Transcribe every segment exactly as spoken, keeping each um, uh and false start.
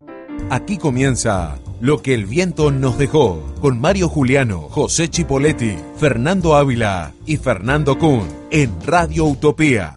Aquí comienza Lo que el viento nos dejó, con Mario Juliano, José Chipoletti, Fernando Ávila y Fernando Kuhn, en Radio Utopía.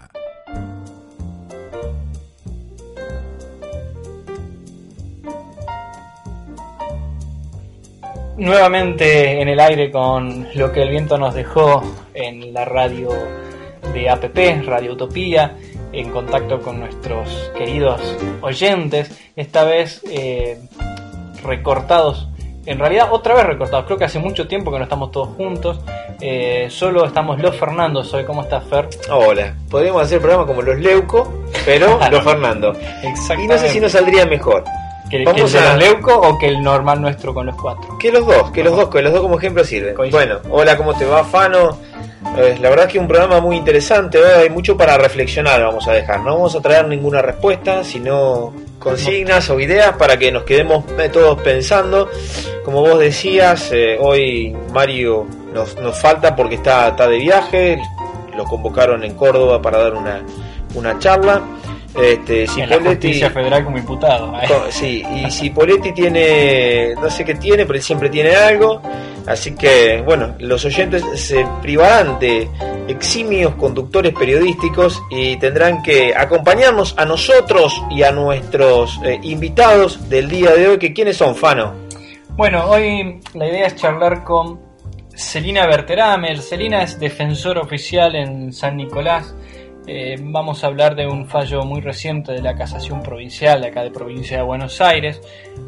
Nuevamente en el aire con Lo que el viento nos dejó en la radio de A P P, Radio Utopía, en contacto con nuestros queridos oyentes, esta vez eh, recortados, en realidad otra vez recortados, creo que hace mucho tiempo que no estamos todos juntos, eh, solo estamos los Fernandos hoy. ¿Cómo estás, Fer? Hola, podríamos hacer el programa como los Leuco, pero los Fernando. Exactamente. Y no sé si nos saldría mejor. ¿Que, que el de a... los Leuco o que el normal nuestro con los cuatro? Que los dos, que los dos, que los dos como ejemplo sirven. Coincido. Bueno, hola, ¿cómo te va, Fano? Eh, la verdad es que es un programa muy interesante, ¿eh? Hay mucho para reflexionar, vamos a dejar. No vamos a traer ninguna respuesta, sino consignas o ideas para que nos quedemos eh, todos pensando. Como vos decías, eh, hoy Mario nos, nos falta porque está, está de viaje, lo convocaron en Córdoba para dar una, una charla. Este, Cipoletti, en la Justicia Federal como imputado, ¿eh? Sí, y Cipoletti tiene, no sé qué tiene, pero siempre tiene algo. Así que, bueno, los oyentes se privarán de eximios conductores periodísticos y tendrán que acompañarnos a nosotros y a nuestros eh, invitados del día de hoy, que ¿quiénes son, Fano? Bueno, hoy la idea es charlar con Celina Berteramer. Celina es defensor oficial en San Nicolás. Eh, vamos a hablar de un fallo muy reciente de la Casación Provincial de acá de Provincia de Buenos Aires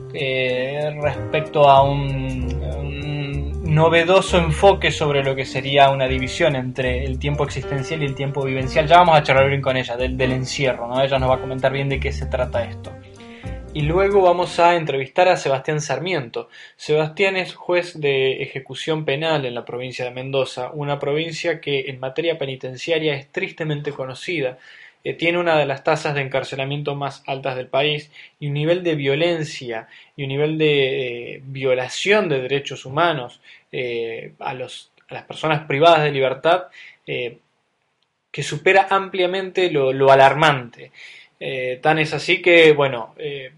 eh, respecto a un, un novedoso enfoque sobre lo que sería una división entre el tiempo existencial y el tiempo vivencial. Ya vamos a charlar bien con ella del, del encierro, ¿no? Ella nos va a comentar bien de qué se trata esto. Y luego vamos a entrevistar a Sebastián Sarmiento. Sebastián es juez de ejecución penal en la provincia de Mendoza, una provincia que en materia penitenciaria es tristemente conocida. Eh, tiene una de las tasas de encarcelamiento más altas del país y un nivel de violencia y un nivel de eh, violación de derechos humanos eh, a, los, a las personas privadas de libertad eh, que supera ampliamente lo, lo alarmante. Eh, tan es así que, bueno, eh,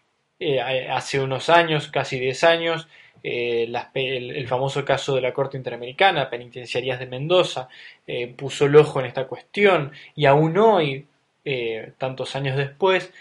eh, hace unos años, casi diez años, eh, las, el, el famoso caso de la Corte Interamericana, Penitenciarías de Mendoza, eh, puso el ojo en esta cuestión y aún hoy, eh, tantos años después,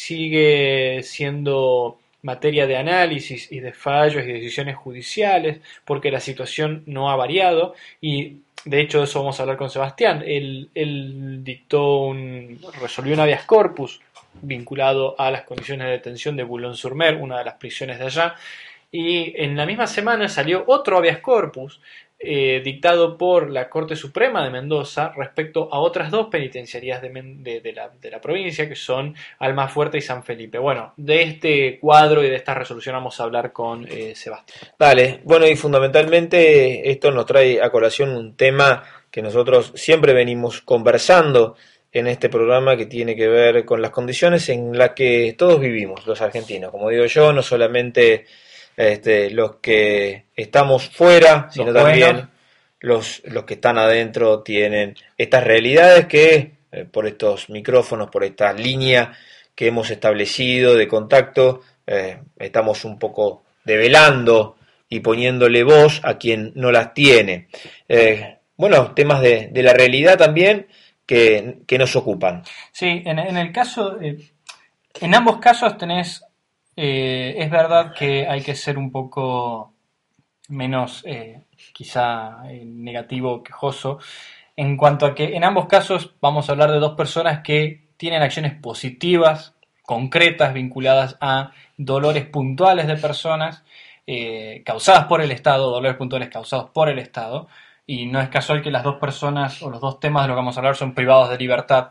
sigue siendo materia de análisis y de fallos y decisiones judiciales porque la situación no ha variado y de hecho de eso vamos a hablar con Sebastián. Él, él dictó un, resolvió un habeas corpus vinculado a las condiciones de detención de Boulogne-sur-Mer, una de las prisiones de allá, y en la misma semana salió otro habeas corpus eh, dictado por la Corte Suprema de Mendoza respecto a otras dos penitenciarías de, de, de, la, de la provincia, que son Almafuerte y San Felipe. Bueno, de este cuadro y de esta resolución vamos a hablar con eh, Sebastián. Dale, bueno, y fundamentalmente esto nos trae a colación un tema que nosotros siempre venimos conversando en este programa, que tiene que ver con las condiciones en las que todos vivimos, los argentinos. Como digo yo, no solamente este, los que estamos fuera, sino los también buenos. los, los que están adentro tienen estas realidades que, eh, por estos micrófonos, por esta línea que hemos establecido de contacto, eh, estamos un poco develando y poniéndole voz a quien no las tiene. Eh, bueno, temas de, de la realidad también, Que, que nos ocupan. Sí, en, en el caso, eh, en ambos casos tenés, eh, es verdad que hay que ser un poco menos, eh, quizá eh, negativo, quejoso, en cuanto a que en ambos casos vamos a hablar de dos personas que tienen acciones positivas, concretas, vinculadas a dolores puntuales de personas, eh, causadas por el Estado, dolores puntuales causados por el Estado. Y no es casual que las dos personas o los dos temas de lo que vamos a hablar son privados de libertad.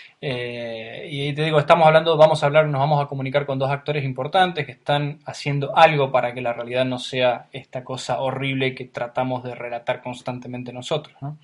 Eh, y te digo, estamos hablando, vamos a hablar, nos vamos a comunicar con dos actores importantes que están haciendo algo para que la realidad no sea esta cosa horrible que tratamos de relatar constantemente nosotros, ¿no?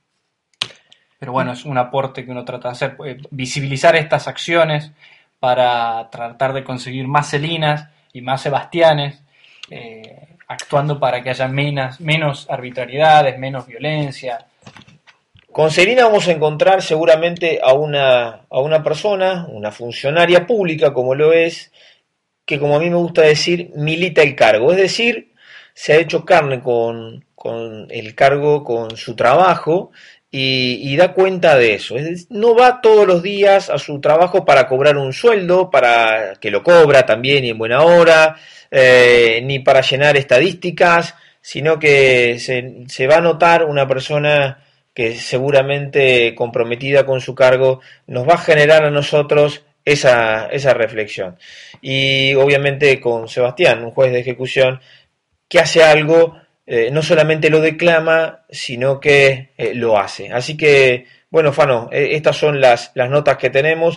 Pero bueno, es un aporte que uno trata de hacer, eh, visibilizar estas acciones para tratar de conseguir más Celinas y más Sebastianes, eh, actuando para que haya menos, menos arbitrariedades, menos violencia. Con Celina vamos a encontrar seguramente a una, a una persona, una funcionaria pública como lo es, que, como a mí me gusta decir, milita el cargo, es decir, se ha hecho carne con, con el cargo, con su trabajo, y, y da cuenta de eso. Es decir, no va todos los días a su trabajo para cobrar un sueldo, para que lo cobra también y en buena hora, eh, ni para llenar estadísticas, sino que se, se va a notar una persona que seguramente comprometida con su cargo nos va a generar a nosotros esa, esa reflexión. Y obviamente con Sebastián, un juez de ejecución, que hace algo, eh, no solamente lo declama, sino que eh, lo hace. Así que, bueno, Fano, eh, estas son las, las notas que tenemos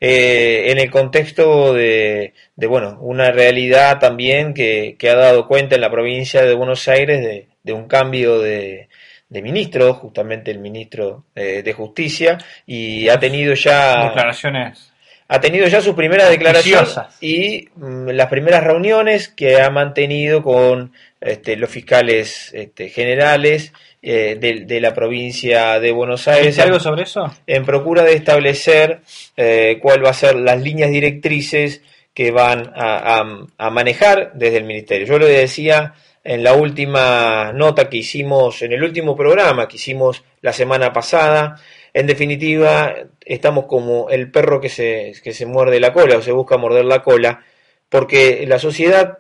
eh, en el contexto de, de, bueno, una realidad también que, que ha dado cuenta en la provincia de Buenos Aires de, de un cambio de, de ministro, justamente el ministro eh, de Justicia, y ha tenido ya... Declaraciones... Ha tenido ya sus primeras declaraciones y mm, las primeras reuniones que ha mantenido con este, los fiscales este, generales eh, de, de la provincia de Buenos Aires. ¿Dice algo sobre eso? En procura de establecer eh, cuál va a ser las líneas directrices que van a, a, a manejar desde el ministerio. Yo lo decía en la última nota que hicimos, en el último programa que hicimos la semana pasada. En definitiva, estamos como el perro que se, que se muerde la cola o se busca morder la cola, porque la sociedad,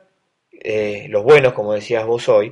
eh, los buenos, como decías vos hoy,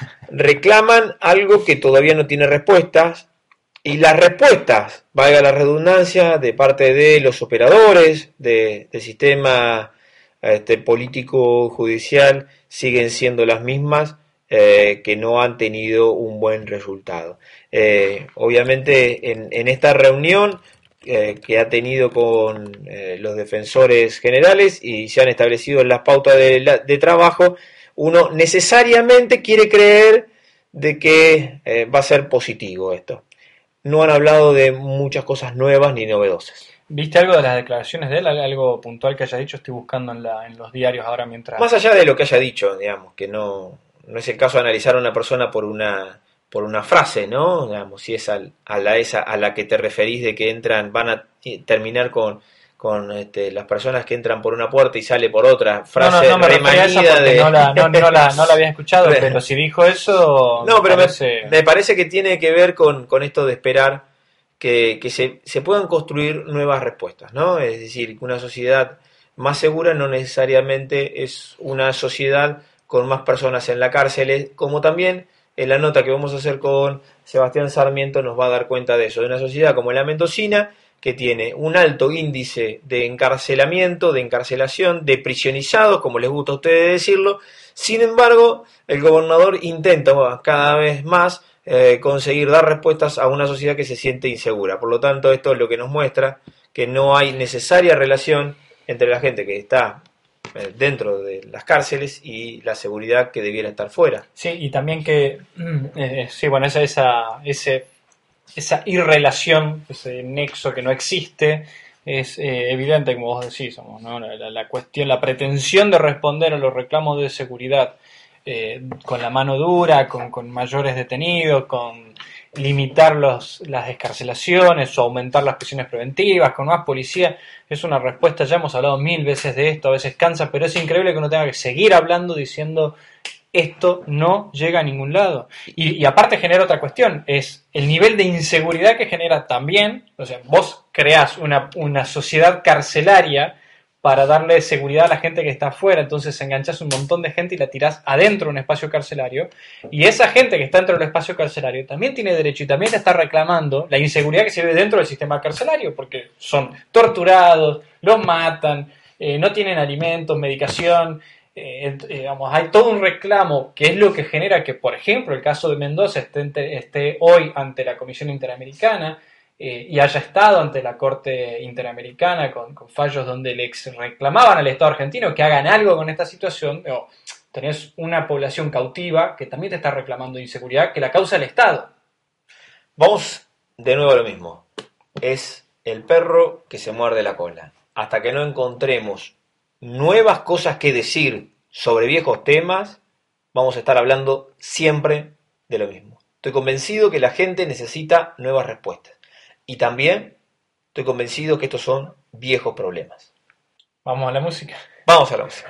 reclaman algo que todavía no tiene respuestas, y las respuestas, valga la redundancia, de parte de los operadores de, del sistema este, político judicial siguen siendo las mismas, eh, que no han tenido un buen resultado. Eh, obviamente en, en esta reunión eh, que ha tenido con eh, los defensores generales y se han establecido las pautas de, la, de trabajo, uno necesariamente quiere creer de que eh, va a ser positivo esto. No han hablado de muchas cosas nuevas ni novedosas. ¿Viste algo de las declaraciones de él? ¿Algo puntual que haya dicho? Estoy buscando en, la, en los diarios ahora mientras... Más allá de lo que haya dicho, digamos, que no, no es el caso de analizar a una persona por una... por una frase, ¿no? Digamos, si es al, a la esa a la que te referís de que entran, van a terminar con, con este, las personas que entran por una puerta y sale por otra, frase no, no, no, remanida de... No la, no, no, la, no la había escuchado, pero si dijo eso... No, me pero parece... me, me parece que tiene que ver con, con esto de esperar que, que se, se puedan construir nuevas respuestas, ¿no? Es decir, que una sociedad más segura no necesariamente es una sociedad con más personas en la cárcel, como también... En la nota que vamos a hacer con Sebastián Sarmiento nos va a dar cuenta de eso, de una sociedad como la mendocina, que tiene un alto índice de encarcelamiento, de encarcelación, de prisionizados, como les gusta a ustedes decirlo. Sin embargo, el gobernador intenta cada vez más eh, conseguir dar respuestas a una sociedad que se siente insegura. Por lo tanto, esto es lo que nos muestra que no hay necesaria relación entre la gente que está dentro de las cárceles y la seguridad que debiera estar fuera. Sí, y también que, eh, sí, bueno, esa, esa, ese, esa irrelación, ese nexo que no existe, es eh, evidente, como vos decís, ¿no? la, la cuestión, la pretensión de responder a los reclamos de seguridad eh, con la mano dura, con, con mayores detenidos, con limitar los, las escarcelaciones o aumentar las prisiones preventivas, con más policía, es una respuesta, ya hemos hablado mil veces de esto, a veces cansa, pero es increíble que uno tenga que seguir hablando diciendo esto no llega a ningún lado. Y, y aparte genera otra cuestión, es el nivel de inseguridad que genera también, o sea, vos creás una, una sociedad carcelaria para darle seguridad a la gente que está afuera, entonces enganchás un montón de gente y la tirás adentro de un espacio carcelario, y esa gente que está dentro del espacio carcelario también tiene derecho y también te está reclamando la inseguridad que se ve dentro del sistema carcelario, porque son torturados, los matan, eh, no tienen alimentos, medicación, eh, eh, digamos, hay todo un reclamo que es lo que genera que, por ejemplo, el caso de Mendoza esté, esté hoy ante la Comisión Interamericana, Eh, y haya estado ante la Corte Interamericana con, con fallos donde le reclamaban al Estado argentino que hagan algo con esta situación. O tenés una población cautiva que también te está reclamando inseguridad que la causa el Estado. Vamos de nuevo a lo mismo. Es el perro que se muerde la cola. Hasta que no encontremos nuevas cosas que decir sobre viejos temas, vamos a estar hablando siempre de lo mismo. Estoy convencido que la gente necesita nuevas respuestas. Y también estoy convencido que estos son viejos problemas. Vamos a la música. Vamos a la música.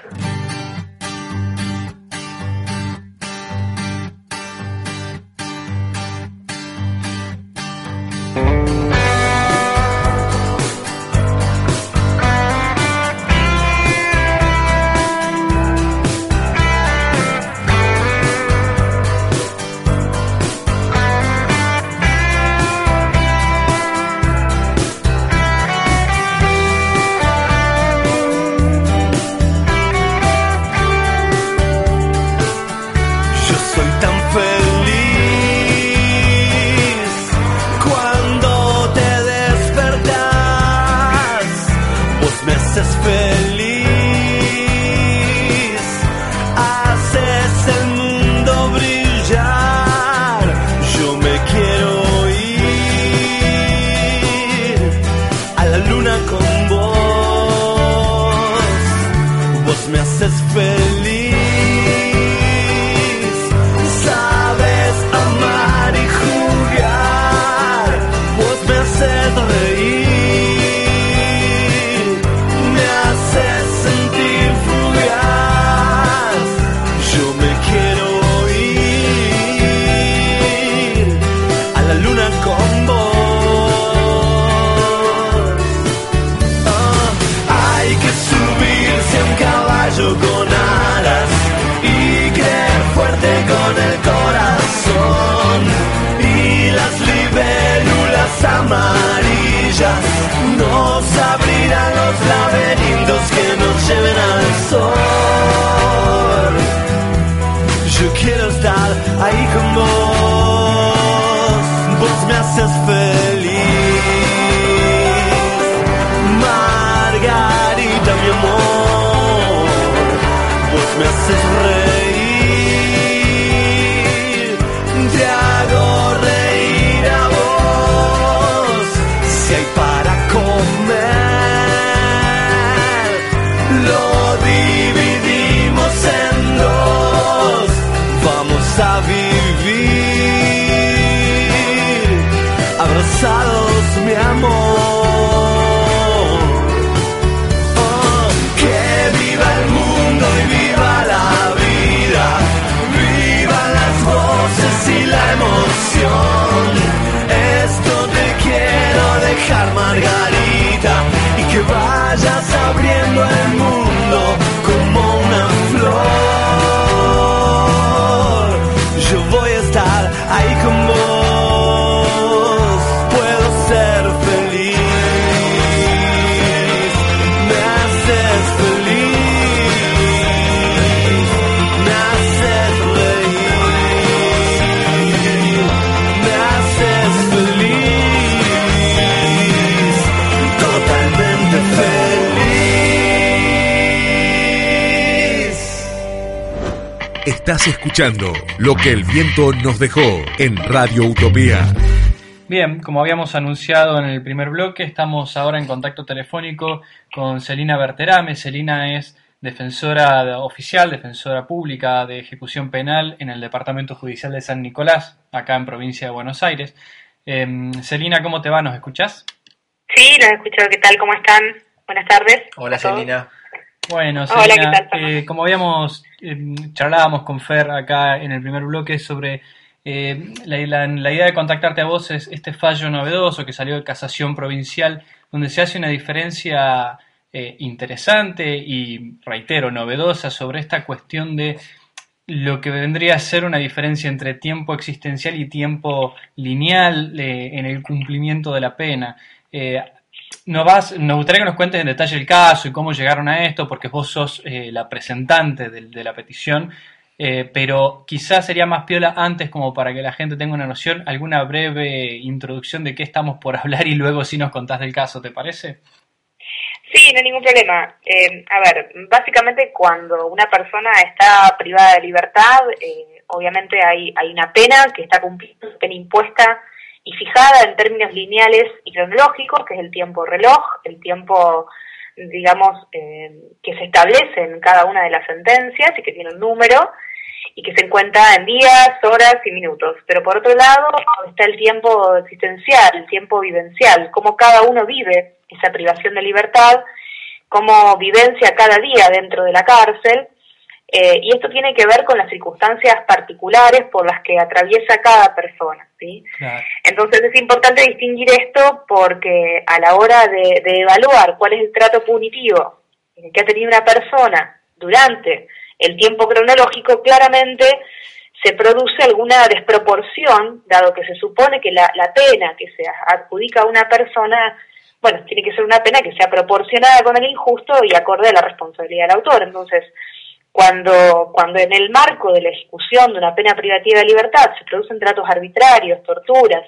Estás escuchando Lo que el viento nos dejó en Radio Utopía. Bien, como habíamos anunciado en el primer bloque, estamos ahora en contacto telefónico con Celina Berterame. Celina es defensora oficial, defensora pública de ejecución penal en el Departamento Judicial de San Nicolás, acá en provincia de Buenos Aires. Eh, Celina, ¿cómo te va? ¿Nos escuchás? Sí, los escucho. ¿Qué tal? ¿Cómo están? Buenas tardes. Hola, Celina. Bueno, Celina, Hola, ¿qué tal, eh, como habíamos eh, charlábamos con Fer acá en el primer bloque sobre eh, la, la, la idea de contactarte a vos es este fallo novedoso que salió de Casación Provincial, donde se hace una diferencia eh, interesante y, reitero, novedosa sobre esta cuestión de lo que vendría a ser una diferencia entre tiempo existencial y tiempo lineal eh, en el cumplimiento de la pena. Eh, No vas, me gustaría que nos cuentes en detalle el caso y cómo llegaron a esto, porque vos sos eh, la presentante de, de la petición, eh, pero quizás sería más piola antes, como para que la gente tenga una noción, alguna breve introducción de qué estamos por hablar y luego sí nos contás del caso, ¿te parece? Sí, no hay ningún problema. Eh, a ver, básicamente cuando una persona está privada de libertad, eh, obviamente hay, hay una pena que está cumpliendo, una pena impuesta y fijada en términos lineales y cronológicos, que es el tiempo reloj, el tiempo, digamos, eh, que se establece en cada una de las sentencias y que tiene un número y que se encuentra en días, horas y minutos. Pero por otro lado está el tiempo existencial, el tiempo vivencial, cómo cada uno vive esa privación de libertad cómo vivencia cada día dentro de la cárcel, eh, y esto tiene que ver con las circunstancias particulares por las que atraviesa cada persona, ¿sí? Claro. Entonces es importante distinguir esto porque a la hora de, de evaluar cuál es el trato punitivo que ha tenido una persona durante el tiempo cronológico, claramente se produce alguna desproporción, dado que se supone que la, la pena que se adjudica a una persona, bueno, tiene que ser una pena que sea proporcionada con el injusto y acorde a la responsabilidad del autor. Entonces, cuando, cuando en el marco de la ejecución de una pena privativa de libertad se producen tratos arbitrarios, torturas,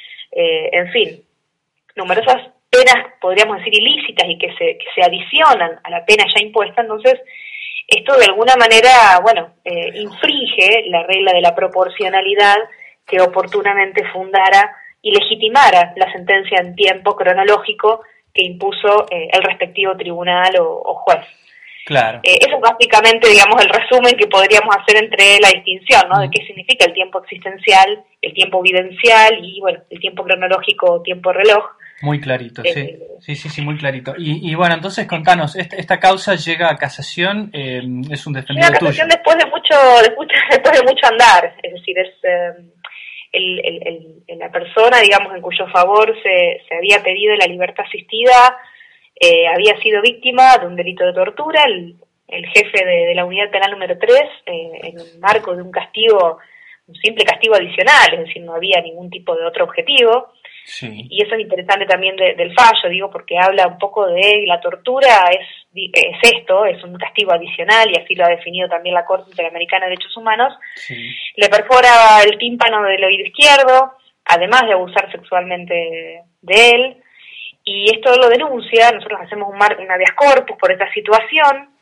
eh, en fin, numerosas penas, podríamos decir, ilícitas y que se, que se adicionan a la pena ya impuesta, entonces esto de alguna manera, bueno, eh, infringe la regla de la proporcionalidad que oportunamente fundara y legitimara la sentencia en tiempo cronológico que impuso eh, el respectivo tribunal o, o juez. Claro. Eh, eso es básicamente, digamos, el resumen que podríamos hacer entre la distinción, ¿no? De qué significa el tiempo existencial, el tiempo vivencial y, bueno, el tiempo cronológico o tiempo reloj. Muy clarito, eh, sí. sí, sí, sí, muy clarito. Y, y bueno, entonces contanos, esta, esta causa llega a casación, eh, es un defendido llega a casación tuyo. después de mucho, después, después de mucho andar, es decir, es eh, el, el, el, la persona, digamos, en cuyo favor se, se había pedido la libertad asistida, eh, había sido víctima de un delito de tortura, el, el jefe de, de la unidad penal número tres, eh, en un marco de un castigo, un simple castigo adicional, es decir, no había ningún tipo de otro objetivo. Sí. Y eso es interesante también de, del fallo, digo, porque habla un poco de la tortura, es, es esto, es un castigo adicional, y así lo ha definido también la Corte Interamericana de Derechos Humanos. Sí. Le perfora el tímpano del oído izquierdo, además de abusar sexualmente de él, y esto lo denuncia, nosotros hacemos un, mar, un habeas corpus por esta situación,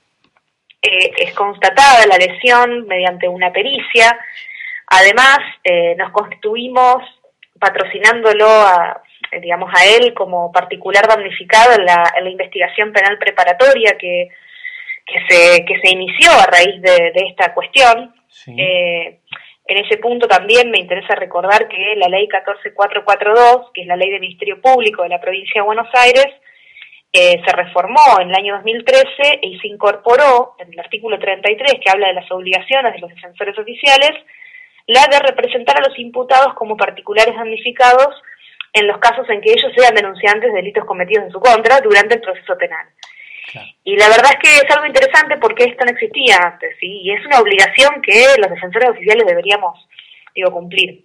eh, es constatada la lesión mediante una pericia, además eh, nos constituimos patrocinándolo a, digamos, a él como particular damnificado en la, en la investigación penal preparatoria que, que se que se inició a raíz de, de esta cuestión. Sí. Eh, en ese punto también me interesa recordar que la ley catorce mil cuatrocientos cuarenta y dos, que es la ley del Ministerio Público de la provincia de Buenos Aires, eh, se reformó en el año dos mil trece y se incorporó en el artículo treinta y tres, que habla de las obligaciones de los defensores oficiales, la de representar a los imputados como particulares damnificados en los casos en que ellos sean denunciantes de delitos cometidos en su contra durante el proceso penal. Claro. Y la verdad es que es algo interesante porque esto no existía antes, ¿sí? Y es una obligación que los defensores oficiales deberíamos, digo, cumplir.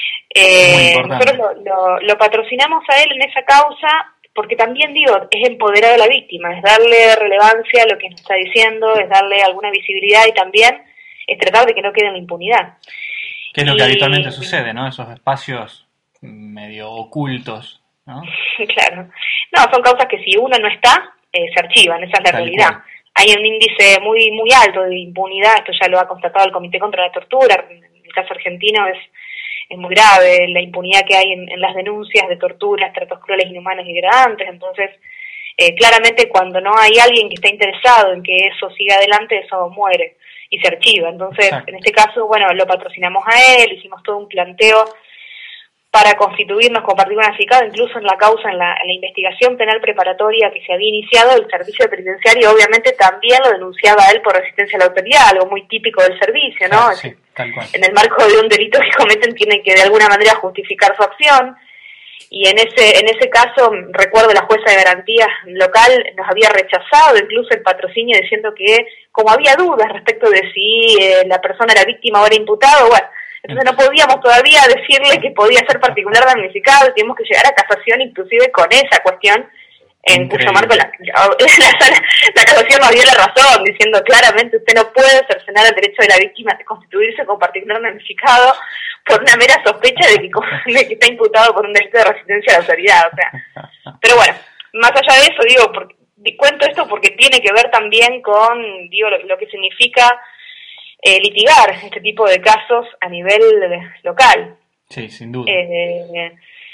Eh, nosotros lo, lo, lo patrocinamos a él en esa causa porque también, digo, es empoderar a la víctima, es darle relevancia a lo que nos está diciendo, es darle alguna visibilidad y también es tratar de que no quede en la impunidad. Que es lo que y, habitualmente sucede, ¿no? Esos espacios medio ocultos, ¿no? Claro. No, son causas que si uno no está, eh, se archivan, esa es la Tal realidad. Cual. Hay un índice muy muy alto de impunidad, esto ya lo ha constatado el Comité contra la Tortura, en el caso argentino es, es muy grave, la impunidad que hay en, en las denuncias de torturas, tratos crueles, inhumanos y degradantes, entonces eh, claramente cuando no hay alguien que está interesado en que eso siga adelante, eso muere y se archiva. Entonces, Exacto. En este caso, bueno, lo patrocinamos a él, hicimos todo un planteo para constituirnos como partido unificado, incluso en la causa, en la, en la investigación penal preparatoria que se había iniciado, el servicio penitenciario obviamente también lo denunciaba a él por resistencia a la autoridad, algo muy típico del servicio, ¿no? Ah, sí, tal cual. En el marco de un delito que cometen tienen que de alguna manera justificar su acción. Y en ese en ese caso, recuerdo la jueza de garantías local nos había rechazado incluso el patrocinio diciendo que, como había dudas respecto de si eh, la persona era víctima o era imputado, bueno, entonces no podíamos todavía decirle que podía ser particular damnificado, tuvimos que llegar a casación inclusive con esa cuestión, en Increíble. Cuyo marco la, la, la, la casación nos dio la razón, diciendo claramente usted no puede cercenar el derecho de la víctima de constituirse como particular damnificado por una mera sospecha de que, de que está imputado por un delito de resistencia a la autoridad, o sea. Pero bueno, más allá de eso, digo, porque, cuento esto porque tiene que ver también con, digo, lo, lo que significa eh, litigar este tipo de casos a nivel local. Sí, sin duda. Eh,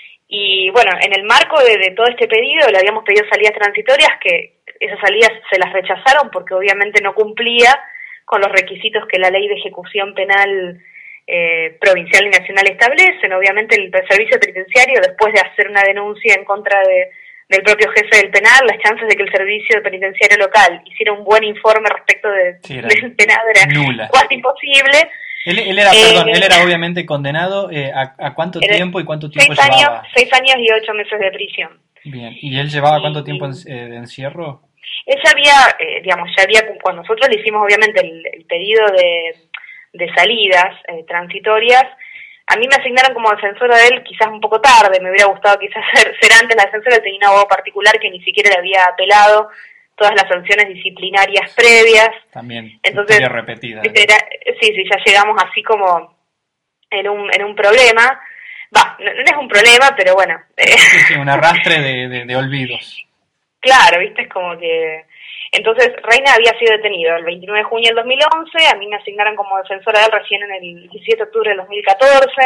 y bueno, en el marco de, de todo este pedido, le habíamos pedido salidas transitorias, que esas salidas se las rechazaron porque obviamente no cumplía con los requisitos que la ley de ejecución penal Eh, provincial y nacional establecen. Obviamente el servicio penitenciario, después de hacer una denuncia en contra de, del propio jefe del penal, las chances de que el servicio penitenciario local hiciera un buen informe respecto de, sí, del penado era nula. Casi imposible. Él, él era, eh, perdón, él era obviamente condenado eh, a, a cuánto tiempo y cuánto tiempo seis llevaba. Años, seis años y ocho meses de prisión. Bien, ¿y él llevaba y, cuánto tiempo en, eh, de encierro? Él ya había, eh, digamos, ya había, cuando nosotros le hicimos obviamente el, el pedido de, de salidas eh, transitorias, a mí me asignaron como defensora de él quizás un poco tarde, me hubiera gustado quizás ser, ser antes la defensora, tenía un abogado particular que ni siquiera le había apelado todas las sanciones disciplinarias previas. También, entonces repetida. Era, sí, sí, ya llegamos así como en un, en un problema. Va, no, no es un problema, pero bueno. Sí, sí, un arrastre de, de, de olvidos. Claro, viste, es como que... Entonces, Reina había sido detenido el veintinueve de junio del dos mil once, a mí me asignaron como defensora de él recién en el diecisiete de octubre del dos mil catorce,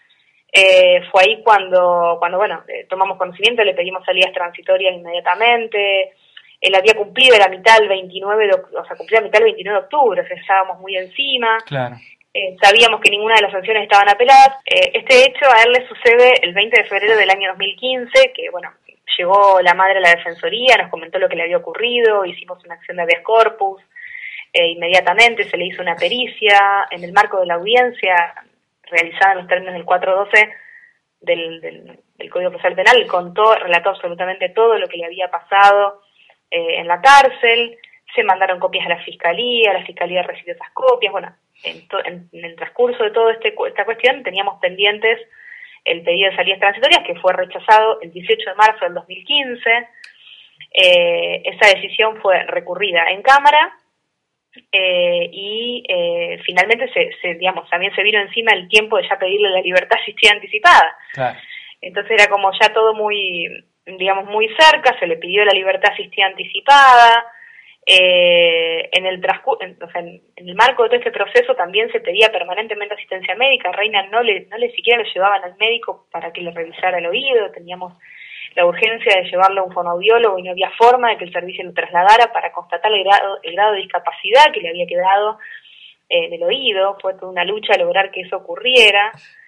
eh, fue ahí cuando, cuando bueno, eh, tomamos conocimiento, le pedimos salidas transitorias inmediatamente, él había cumplido la mitad del veintinueve de, o sea, cumplió la mitad del veintinueve de octubre, o sea, estábamos muy encima. Claro. Eh, sabíamos que ninguna de las sanciones estaban apeladas. Eh, este hecho a él le sucede el veinte de febrero del año dos mil quince, que bueno, llegó la madre a la defensoría, nos comentó lo que le había ocurrido, hicimos una acción de habeas corpus, eh, inmediatamente se le hizo una pericia en el marco de la audiencia realizada en los términos del cuatrocientos doce del, del, del Código Procesal Penal, contó, relató absolutamente todo lo que le había pasado eh, en la cárcel, se mandaron copias a la Fiscalía, la Fiscalía recibió esas copias, bueno, en, to, en, en el transcurso de toda este, esta cuestión teníamos pendientes el pedido de salidas transitorias, que fue rechazado el dieciocho de marzo del dos mil quince, eh, esa decisión fue recurrida en Cámara, eh, y eh, finalmente se, se, digamos, también se vino encima el tiempo de ya pedirle la libertad asistida anticipada. Claro. Entonces era como ya todo muy, digamos, muy cerca, se le pidió la libertad asistida anticipada. Eh, en el transcurso, o sea, en, en el marco de todo este proceso también se pedía permanentemente asistencia médica. Reina no le, no le siquiera lo llevaban al médico para que le revisara el oído, teníamos la urgencia de llevarlo a un fonoaudiólogo y no había forma de que el servicio lo trasladara para constatar el grado, el grado de discapacidad que le había quedado eh, del oído. Fue toda una lucha lograr que eso ocurriera.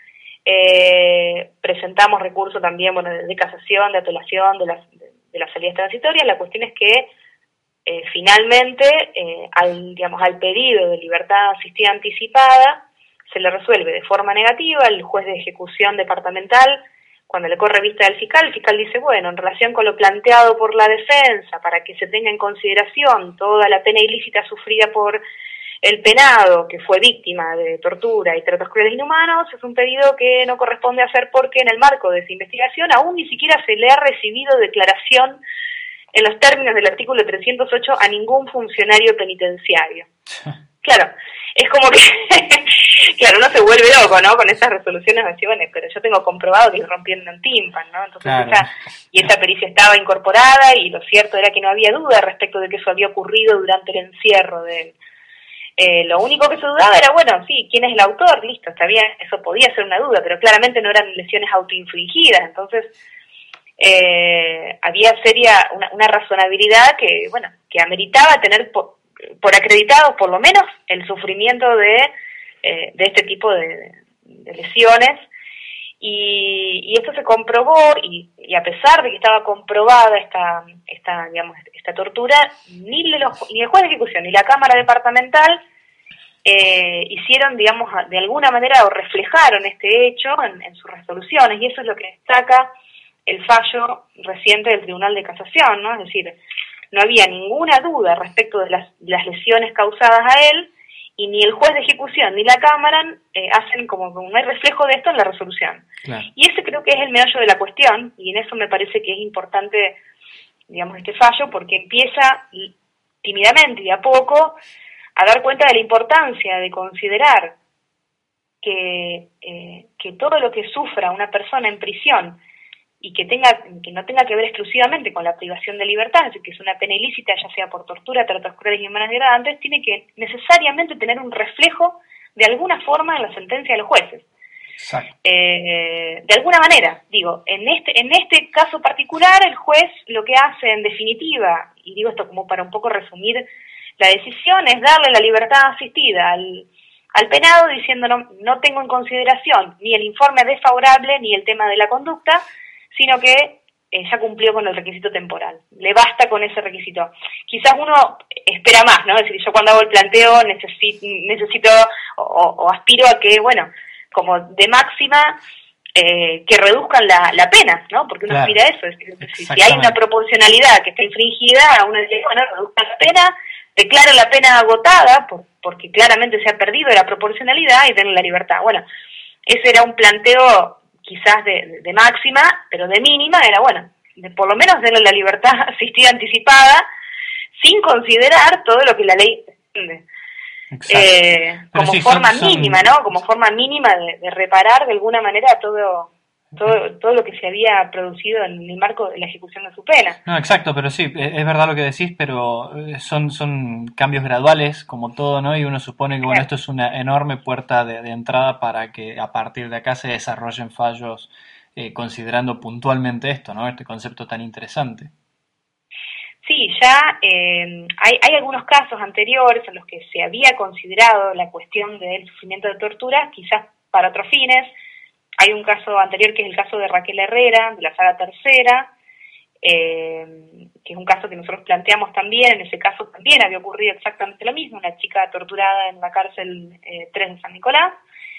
Eh, presentamos recursos también, bueno, de, de casación, de apelación, de las, de, de las salidas transitorias. La cuestión es que Eh, finalmente, eh, al, digamos, al pedido de libertad asistida anticipada, se le resuelve de forma negativa. El juez de ejecución departamental, cuando le corre vista del fiscal, el fiscal dice, bueno, en relación con lo planteado por la defensa, para que se tenga en consideración toda la pena ilícita sufrida por el penado, que fue víctima de tortura y tratos crueles e inhumanos, es un pedido que no corresponde hacer porque en el marco de esa investigación aún ni siquiera se le ha recibido declaración en los términos del artículo trescientos ocho a ningún funcionario penitenciario. Claro, es como que, claro, uno se vuelve loco, ¿no? Con esas resoluciones, así, bueno, pero yo tengo comprobado que le rompieron un tímpano, ¿no? Entonces, claro. esa, y esa pericia estaba incorporada y lo cierto era que no había duda respecto de que eso había ocurrido durante el encierro de él. Eh, lo único que se dudaba era, bueno, sí, ¿quién es el autor? Listo, está bien, eso podía ser una duda, pero claramente no eran lesiones autoinfligidas, entonces Eh, había seria una, una razonabilidad que bueno que ameritaba tener por, por acreditado por lo menos el sufrimiento de eh, de este tipo de, de lesiones y, y esto se comprobó y, y a pesar de que estaba comprobada esta esta digamos esta tortura, ni, los, ni el juez de ejecución ni la Cámara departamental eh, hicieron, digamos, de alguna manera o reflejaron este hecho en, en sus resoluciones, y eso es lo que destaca el fallo reciente del Tribunal de Casación, ¿no? Es decir, no había ninguna duda respecto de las, de las lesiones causadas a él, y ni el juez de ejecución ni la Cámara eh, hacen como que no hay reflejo de esto en la resolución. Claro. Y ese creo que es el meollo de la cuestión, y en eso me parece que es importante, digamos, este fallo, porque empieza tímidamente y de a poco a dar cuenta de la importancia de considerar que, eh, que todo lo que sufra una persona en prisión y que tenga que no tenga que ver exclusivamente con la privación de libertad, es decir, que es una pena ilícita, ya sea por tortura, tratos crueles y inhumanos degradantes, tiene que necesariamente tener un reflejo de alguna forma en la sentencia de los jueces. Eh, de alguna manera, digo, en este en este caso particular, el juez lo que hace en definitiva, y digo esto como para un poco resumir la decisión, es darle la libertad asistida al al penado, diciendo no, no tengo en consideración ni el informe desfavorable ni el tema de la conducta, sino que eh, ya cumplió con el requisito temporal. Le basta con ese requisito. Quizás uno espera más, ¿no? Es decir, yo cuando hago el planteo necesito, necesito o, o aspiro a que, bueno, como de máxima, eh, que reduzcan la, la pena, ¿no? Porque uno claro, aspira a eso. Es decir, si hay una proporcionalidad que está infringida, uno dice, bueno, reduzcan la pena, declara la pena agotada, por, porque claramente se ha perdido la proporcionalidad, y denle la libertad. Bueno, ese era un planteo quizás de, de máxima, pero de mínima era, bueno, de por lo menos denle la libertad asistida anticipada, sin considerar todo lo que la ley pretende. Eh, como sí, forma son, son... mínima, ¿no? Como forma mínima de, de reparar de alguna manera todo, todo todo lo que se había producido en el marco de la ejecución de su pena. No, exacto, pero sí, es verdad lo que decís, pero son son cambios graduales, como todo, ¿no? Y uno supone que, bueno, esto es una enorme puerta de, de entrada para que a partir de acá se desarrollen fallos eh, considerando puntualmente esto, ¿no? Este concepto tan interesante. Sí, ya eh, hay, hay algunos casos anteriores en los que se había considerado la cuestión del sufrimiento de tortura, quizás para otros fines. Hay un caso anterior que es el caso de Raquel Herrera, de la Saga Tercera, eh, que es un caso que nosotros planteamos también. En ese caso también había ocurrido exactamente lo mismo, una chica torturada en la cárcel eh, tres de San Nicolás,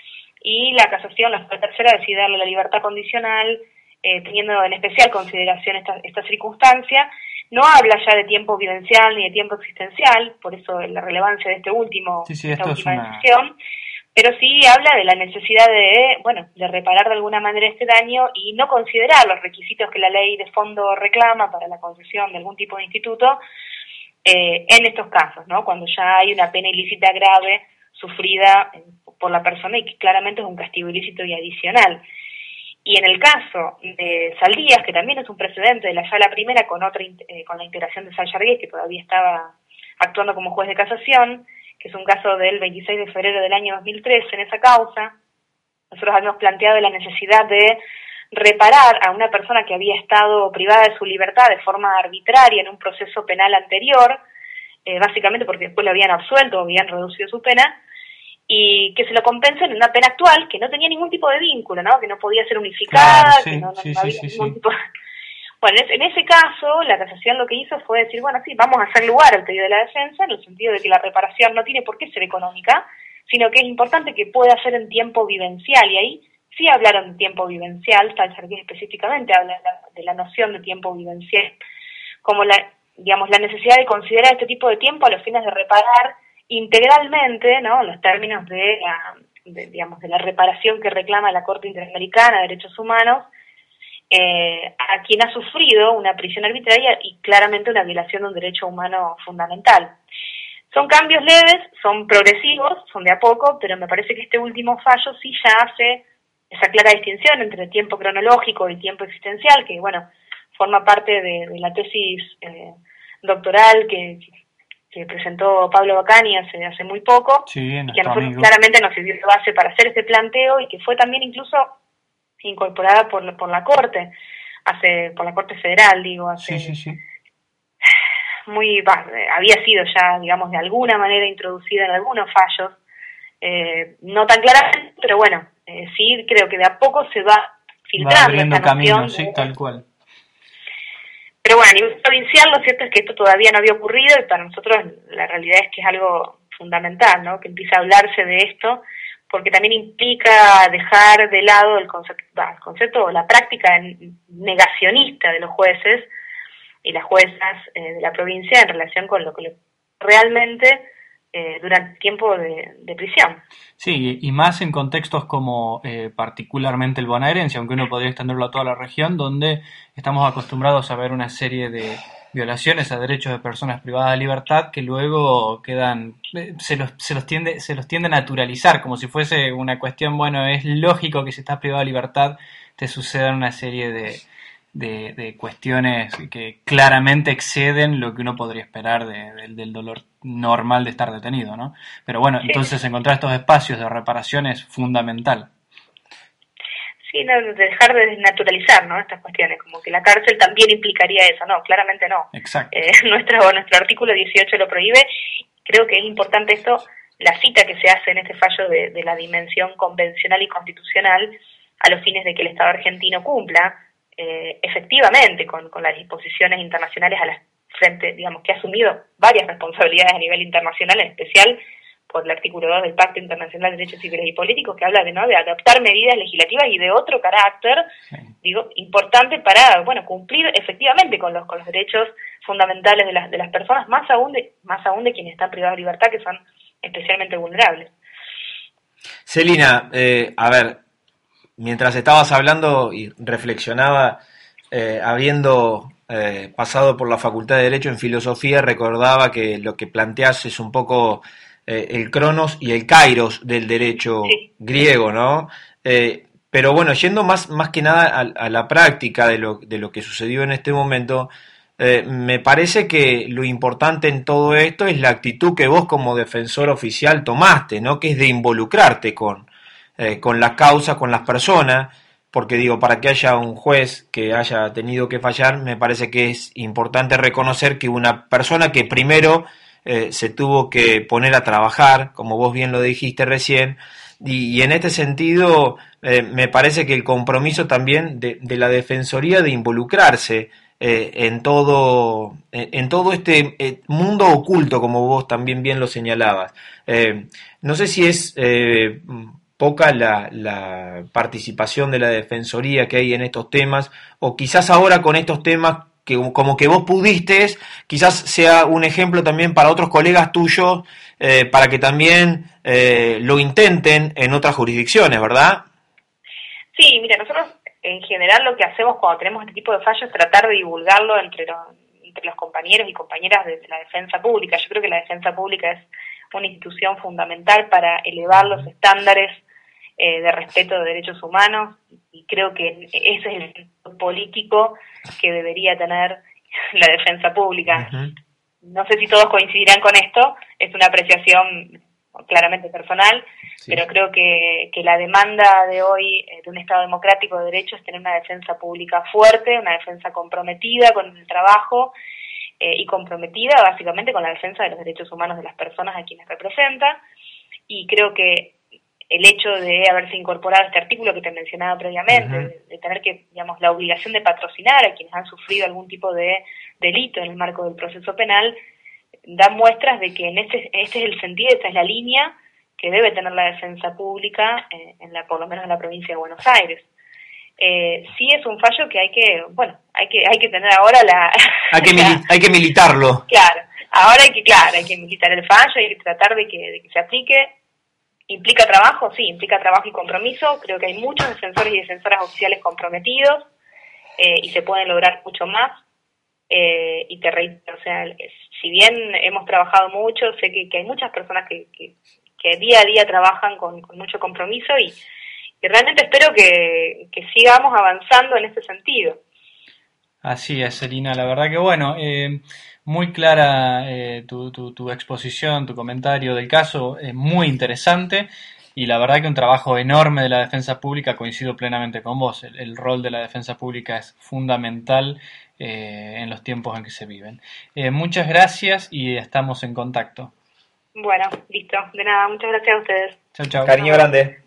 y la casación, la Saga Tercera, decide darle la libertad condicional, eh, teniendo en especial consideración esta, esta circunstancia. No habla ya de tiempo vivencial ni de tiempo existencial, por eso la relevancia de este último, sí, sí, esta esto última es una... decisión, pero sí habla de la necesidad de, bueno, de reparar de alguna manera este daño y no considerar los requisitos que la ley de fondo reclama para la concesión de algún tipo de instituto eh, en estos casos, ¿no? Cuando ya hay una pena ilícita grave sufrida por la persona y que claramente es un castigo ilícito y adicional. Y en el caso de Saldías, que también es un precedente de la Sala Primera con otra eh, con la integración de Sallargués, que todavía estaba actuando como juez de casación, que es un caso del veintiséis de febrero del año dos mil trece en esa causa, nosotros habíamos planteado la necesidad de reparar a una persona que había estado privada de su libertad de forma arbitraria en un proceso penal anterior, eh, básicamente porque después lo habían absuelto o habían reducido su pena, y que se lo compensen en una pena actual que no tenía ningún tipo de vínculo, ¿no? Que no podía ser unificada, claro, sí, que no, no, sí, no había sí, ningún sí. tipo de... Bueno, en ese caso, la casación lo que hizo fue decir, bueno, sí, vamos a hacer lugar al pedido de la defensa, en el sentido de que la reparación no tiene por qué ser económica, sino que es importante que pueda ser en tiempo vivencial, y ahí sí hablaron de tiempo vivencial, Sallargués específicamente habla de la, de la noción de tiempo vivencial, como la, digamos, la necesidad de considerar este tipo de tiempo a los fines de reparar integralmente, ¿no?, en los términos de la, de, digamos, de la reparación que reclama la Corte Interamericana de Derechos Humanos, eh, a quien ha sufrido una prisión arbitraria y claramente una violación de un derecho humano fundamental. Son cambios leves, son progresivos, son de a poco, pero me parece que este último fallo sí ya hace esa clara distinción entre el tiempo cronológico y el tiempo existencial, que, bueno, forma parte de, de la tesis eh, doctoral que... que presentó Pablo Bacani hace, hace muy poco, sí, y que a nosotros amigo. claramente nos sirvió de base para hacer este planteo, y que fue también incluso incorporada por, por la Corte, hace por la Corte Federal, digo, hace sí, sí, sí. muy, bah, había sido ya, digamos, de alguna manera introducida en algunos fallos, eh, no tan claramente, pero bueno, eh, sí creo que de a poco se va filtrando va abriendo esta camino, noción sí, de, tal cual. Pero bueno, a nivel provincial lo cierto es que esto todavía no había ocurrido, y para nosotros la realidad es que es algo fundamental, ¿no?, que empiece a hablarse de esto, porque también implica dejar de lado el concepto, el concepto o la práctica negacionista de los jueces y las juezas eh, de la provincia en relación con lo que realmente eh, durante el tiempo de, de prisión. Sí, y más en contextos como eh, particularmente el bonaerense, aunque uno podría extenderlo a toda la región, donde estamos acostumbrados a ver una serie de violaciones a derechos de personas privadas de libertad que luego quedan, eh, se los, se los tiende, se los tiende a naturalizar, como si fuese una cuestión, bueno, es lógico que si estás privado de libertad te sucedan una serie de, de, de cuestiones que claramente exceden lo que uno podría esperar de, de, del dolor normal de estar detenido, ¿no? Pero bueno, Sí. Entonces encontrar estos espacios de reparación es fundamental. Sí, no, de dejar de desnaturalizar, ¿no?, estas cuestiones, como que la cárcel también implicaría eso. No, claramente no. Exacto. Eh, nuestro, nuestro artículo dieciocho lo prohíbe. Creo que es importante esto, la cita que se hace en este fallo de, de la dimensión convencional y constitucional a los fines de que el Estado argentino cumpla eh, efectivamente con, con las disposiciones internacionales a las frente, digamos, que ha asumido varias responsabilidades a nivel internacional, en especial por el artículo dos del Pacto Internacional de Derechos Civiles y Políticos, que habla de, ¿no?, de adoptar medidas legislativas y de otro carácter, sí. digo, importante para, bueno, cumplir efectivamente con los con los derechos fundamentales de las de las personas, más aún de más aún de quienes están privados de libertad, que son especialmente vulnerables. Celina, eh, a ver, mientras estabas hablando y reflexionaba, eh, habiendo eh, pasado por la Facultad de Derecho en Filosofía, recordaba que lo que planteas es un poco eh, el cronos y el kairos del derecho sí. griego, ¿no? Eh, pero bueno, yendo más, más que nada a, a la práctica de lo, de lo que sucedió en este momento, eh, me parece que lo importante en todo esto es la actitud que vos como defensor oficial tomaste, ¿no? Que es de involucrarte con, eh, con la causa, con las personas, porque digo, para que haya un juez que haya tenido que fallar, me parece que es importante reconocer que una persona que primero eh, se tuvo que poner a trabajar, como vos bien lo dijiste recién, y, y en este sentido eh, me parece que el compromiso también de, de la Defensoría de involucrarse eh, en todo en, en todo este eh, mundo oculto, como vos también bien lo señalabas. Eh, no sé si es eh, poca la, la participación de la Defensoría que hay en estos temas, o quizás ahora con estos temas que como que vos pudiste, quizás sea un ejemplo también para otros colegas tuyos, eh, para que también eh, lo intenten en otras jurisdicciones, ¿verdad? Sí, mira, nosotros en general lo que hacemos cuando tenemos este tipo de fallos es tratar de divulgarlo entre los, entre los compañeros y compañeras de, de la defensa pública. Yo creo que la defensa pública es una institución fundamental para elevar los estándares eh, de respeto de derechos humanos, y creo que ese es el político que debería tener la defensa pública. Uh-huh. No sé si todos coincidirán con esto, es una apreciación claramente personal, sí. pero creo que, que la demanda de hoy eh, de un Estado democrático de derecho es tener una defensa pública fuerte, una defensa comprometida con el trabajo eh, y comprometida básicamente con la defensa de los derechos humanos de las personas a quienes representa, y creo que el hecho de haberse incorporado este artículo que te mencionaba previamente, uh-huh. de, de tener que, digamos, la obligación de patrocinar a quienes han sufrido algún tipo de delito en el marco del proceso penal, da muestras de que en este, este es el sentido, esta es la línea que debe tener la defensa pública, eh, en la, por lo menos en la provincia de Buenos Aires. Eh, sí es un fallo que hay que, bueno, hay que hay que tener ahora la... Hay que, mili- hay que militarlo. Claro, ahora hay que, claro, hay que militar el fallo, hay que tratar de que, de que se aplique. ¿Implica trabajo? Sí, implica trabajo y compromiso. Creo que hay muchos defensores y defensoras oficiales comprometidos eh, y se pueden lograr mucho más. Eh, y te reitero, o sea, si bien hemos trabajado mucho, sé que, que hay muchas personas que, que, que día a día trabajan con, con mucho compromiso y, y realmente espero que, que sigamos avanzando en este sentido. Así es, Celina, la verdad que bueno, eh, muy clara eh, tu, tu, tu exposición, tu comentario del caso, es muy interesante y la verdad que un trabajo enorme de la defensa pública, coincido plenamente con vos, el, el rol de la defensa pública es fundamental eh, en los tiempos en que se viven. Eh, muchas gracias y estamos en contacto. Bueno, listo, de nada, muchas gracias a ustedes. Chau, chau. Cariño grande.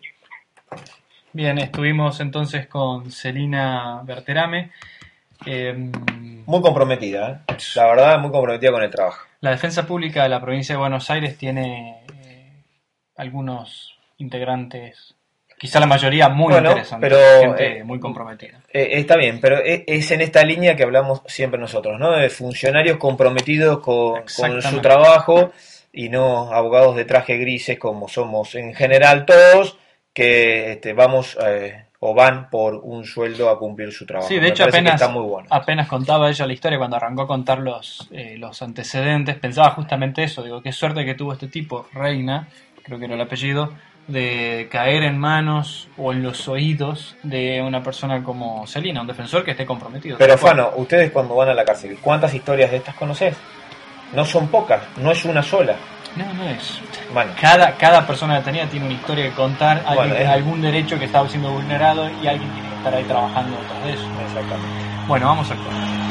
Bien, estuvimos entonces con Celina Berterame. Eh, muy comprometida, ¿eh? La verdad, muy comprometida con el trabajo. La defensa pública de la provincia de Buenos Aires tiene eh, algunos integrantes, quizá la mayoría muy bueno, interesantes, pero, gente eh, muy comprometida. Eh, está bien, pero es, es en esta línea que hablamos siempre nosotros, ¿no? De funcionarios comprometidos con, con su trabajo y no abogados de traje grises como somos en general todos, que este, vamos... Eh, o van por un sueldo a cumplir su trabajo. Sí, de hecho apenas, está muy bueno. apenas contaba ella la historia, cuando arrancó a contar los, eh, los antecedentes, pensaba justamente eso, digo, qué suerte que tuvo este tipo, Reina, creo que era el apellido, de caer en manos o en los oídos de una persona como Celina, un defensor que esté comprometido. Pero Fano, ustedes cuando van a la cárcel, ¿cuántas historias de estas conocés? No son pocas, no es una sola. No, no es. Bueno. Cada, cada persona detenida tiene una historia que contar, alguien, bueno, es... algún derecho que está siendo vulnerado y alguien tiene que estar ahí trabajando detrás de eso. Exactamente. Bueno, vamos a actuar.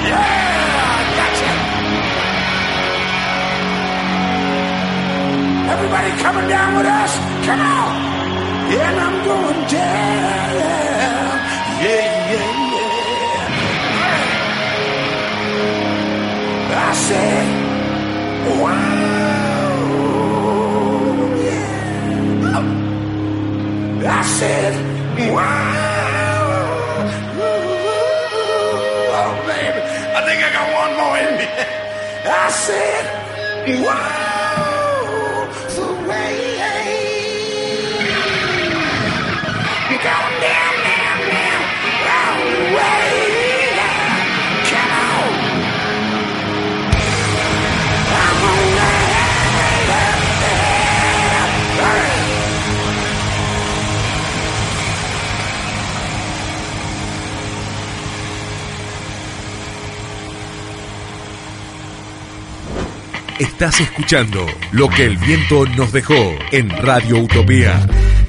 Yeah, gotcha. Everybody coming down with us? Come on. And I'm going down. Yeah, yeah, yeah. I said, wow. Yeah. I said, wow. Oh, baby. I think I got one more in me. I said, wow. The way. Down, down, down, down, down the way. Come on. I'm on Estás escuchando Lo que el viento nos dejó en Radio Utopía.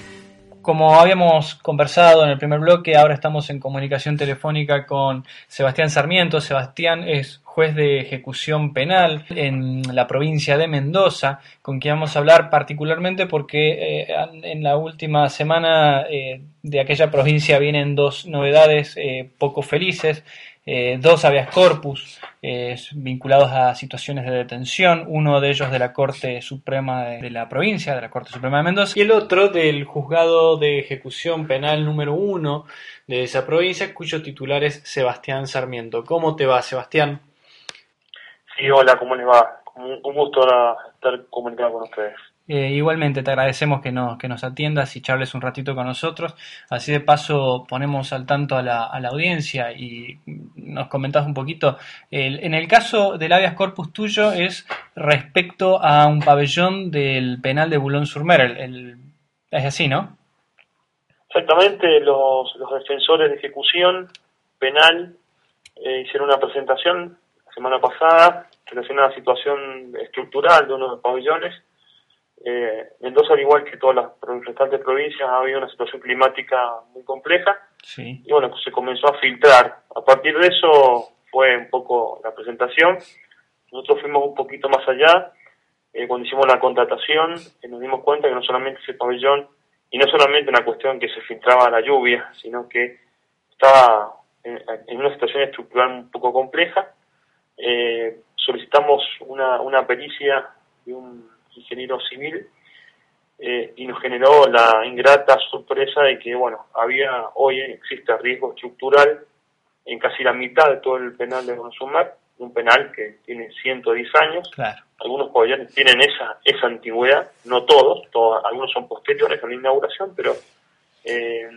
Como habíamos conversado en el primer bloque, ahora estamos en comunicación telefónica con Sebastián Sarmiento. Sebastián es juez de ejecución penal en la provincia de Mendoza, con quien vamos a hablar particularmente porque eh, en la última semana eh, de aquella provincia vienen dos novedades eh, poco felices. Eh, dos habeas corpus eh, vinculados a situaciones de detención, uno de ellos de la Corte Suprema de, de la provincia, de la Corte Suprema de Mendoza, y el otro del Juzgado de Ejecución Penal número uno de esa provincia, cuyo titular es Sebastián Sarmiento. ¿Cómo te va, Sebastián? Sí, hola, ¿cómo les va? Un, un gusto ahora estar comunicado con ustedes. Eh, igualmente te agradecemos que nos, que nos atiendas y charles un ratito con nosotros, así de paso ponemos al tanto a la, a la audiencia y nos comentás un poquito. El, en el caso del habeas corpus tuyo es respecto a un pabellón del penal de Boulogne-sur-Mer, el, el, es así, ¿no? Exactamente, los, los defensores de ejecución penal eh, hicieron una presentación la semana pasada relacionada a la situación estructural de uno de los pabellones. Eh, Mendoza, al igual que todas las restantes provincias, ha habido una situación climática muy compleja. Sí. Y bueno, pues se comenzó a filtrar. A partir de eso fue un poco la presentación. Nosotros fuimos un poquito más allá. Eh, cuando hicimos la contratación, eh, nos dimos cuenta que no solamente ese pabellón, y no solamente una cuestión que se filtraba la lluvia, sino que estaba en, en una situación estructural un poco compleja. Eh, solicitamos una, una pericia de un ingeniero civil eh, y nos generó la ingrata sorpresa de que, bueno, había hoy existe riesgo estructural en casi la mitad de todo el penal de Boulogne-sur-Mer, un penal que tiene ciento diez años. Claro. Algunos pabellones tienen esa esa antigüedad, no todos, todos algunos son posteriores a la inauguración, pero eh,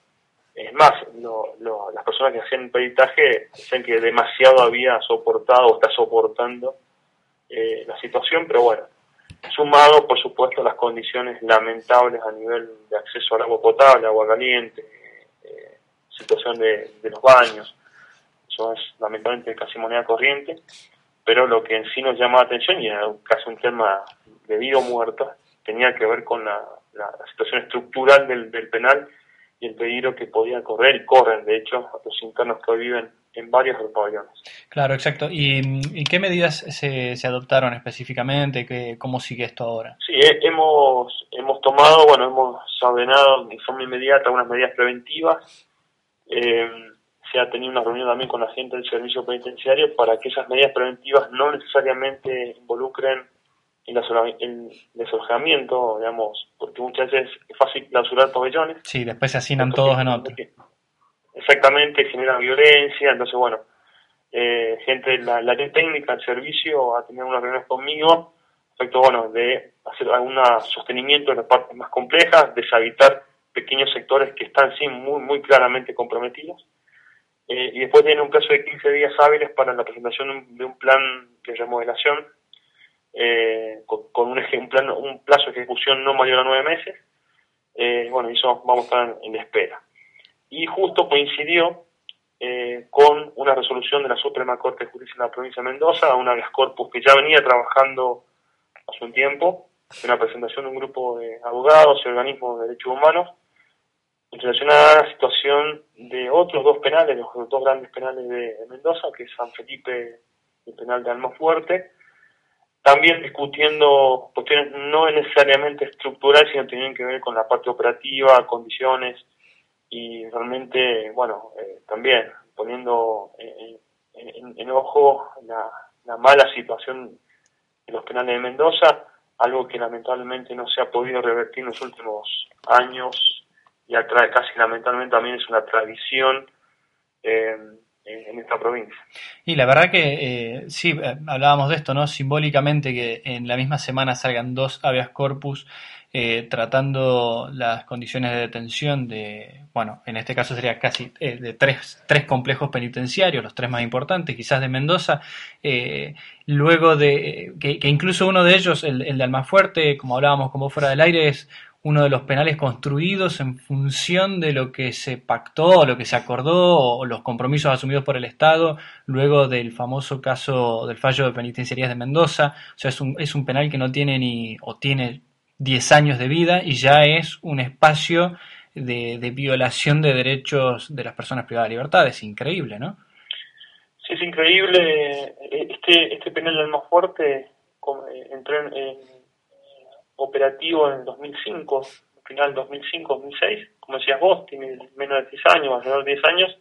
es más, lo, lo, las personas que hacían el peritaje decían que demasiado había soportado o está soportando eh, la situación, pero bueno, sumado, por supuesto, a las condiciones lamentables a nivel de acceso al agua potable, agua caliente, eh, situación de, de los baños. Eso es lamentablemente casi moneda corriente, pero lo que en sí nos llama la atención, y era casi un tema de vida o muerta, tenía que ver con la, la, la situación estructural del, del penal y el peligro que podía correr, y corren, de hecho, los internos que hoy viven en varios de los pabellones. Claro, exacto. ¿Y, y qué medidas se, se adoptaron específicamente? ¿Qué, ¿Cómo sigue esto ahora? Sí, eh, hemos hemos tomado, bueno, hemos ordenado de forma inmediata unas medidas preventivas. Eh, se ha tenido una reunión también con la gente del servicio penitenciario para que esas medidas preventivas no necesariamente involucren el, asola- el desalojamiento, digamos, porque muchas veces es fácil clausurar pabellones. Sí, después se hacinan todos en otro. Exactamente, genera violencia, entonces bueno, eh, gente de la, la área técnica del servicio ha tenido unas reuniones conmigo respecto, bueno, de hacer algún sostenimiento de las partes más complejas, deshabitar pequeños sectores que están sí muy muy claramente comprometidos, eh, y después tienen un plazo de quince días hábiles para la presentación de un, de un plan de remodelación eh, con, con un, un, plan, un plazo de ejecución no mayor a nueve meses. Eh, bueno, eso vamos a estar en, en espera. Y justo coincidió eh, con una resolución de la Suprema Corte de Justicia de la provincia de Mendoza, una habeas corpus que ya venía trabajando hace un tiempo, una presentación de un grupo de abogados y organismos de derechos humanos, relacionada a la situación de otros dos penales, los dos grandes penales de, de Mendoza, que es San Felipe y el penal de Almafuerte, también discutiendo cuestiones no necesariamente estructurales, sino que tienen que ver con la parte operativa, condiciones, y realmente, bueno, eh, también poniendo en, en, en ojo la, la mala situación de los penales de Mendoza, algo que lamentablemente no se ha podido revertir en los últimos años, y atrae, casi lamentablemente también es una tradición eh, en esta provincia. Y la verdad que eh, sí, hablábamos de esto, ¿no? Simbólicamente que en la misma semana salgan dos habeas corpus eh, tratando las condiciones de detención de, bueno, en este caso sería casi eh, de tres, tres complejos penitenciarios, los tres más importantes, quizás de Mendoza, eh, luego de que, que incluso uno de ellos, el, el de Almafuerte, como hablábamos como fuera del aire, es uno de los penales construidos en función de lo que se pactó, lo que se acordó, o los compromisos asumidos por el Estado, luego del famoso caso del fallo de penitenciarías de Mendoza. O sea, es un, es un penal que no tiene ni, o tiene diez años de vida, y ya es un espacio de, de violación de derechos de las personas privadas de libertad. Es increíble, ¿no? Sí, es increíble. Este, este penal del más fuerte entró en, en operativo en el dos mil cinco, final dos mil cinco dos mil seis, como decías vos, tiene menos de diez años, alrededor de diez años,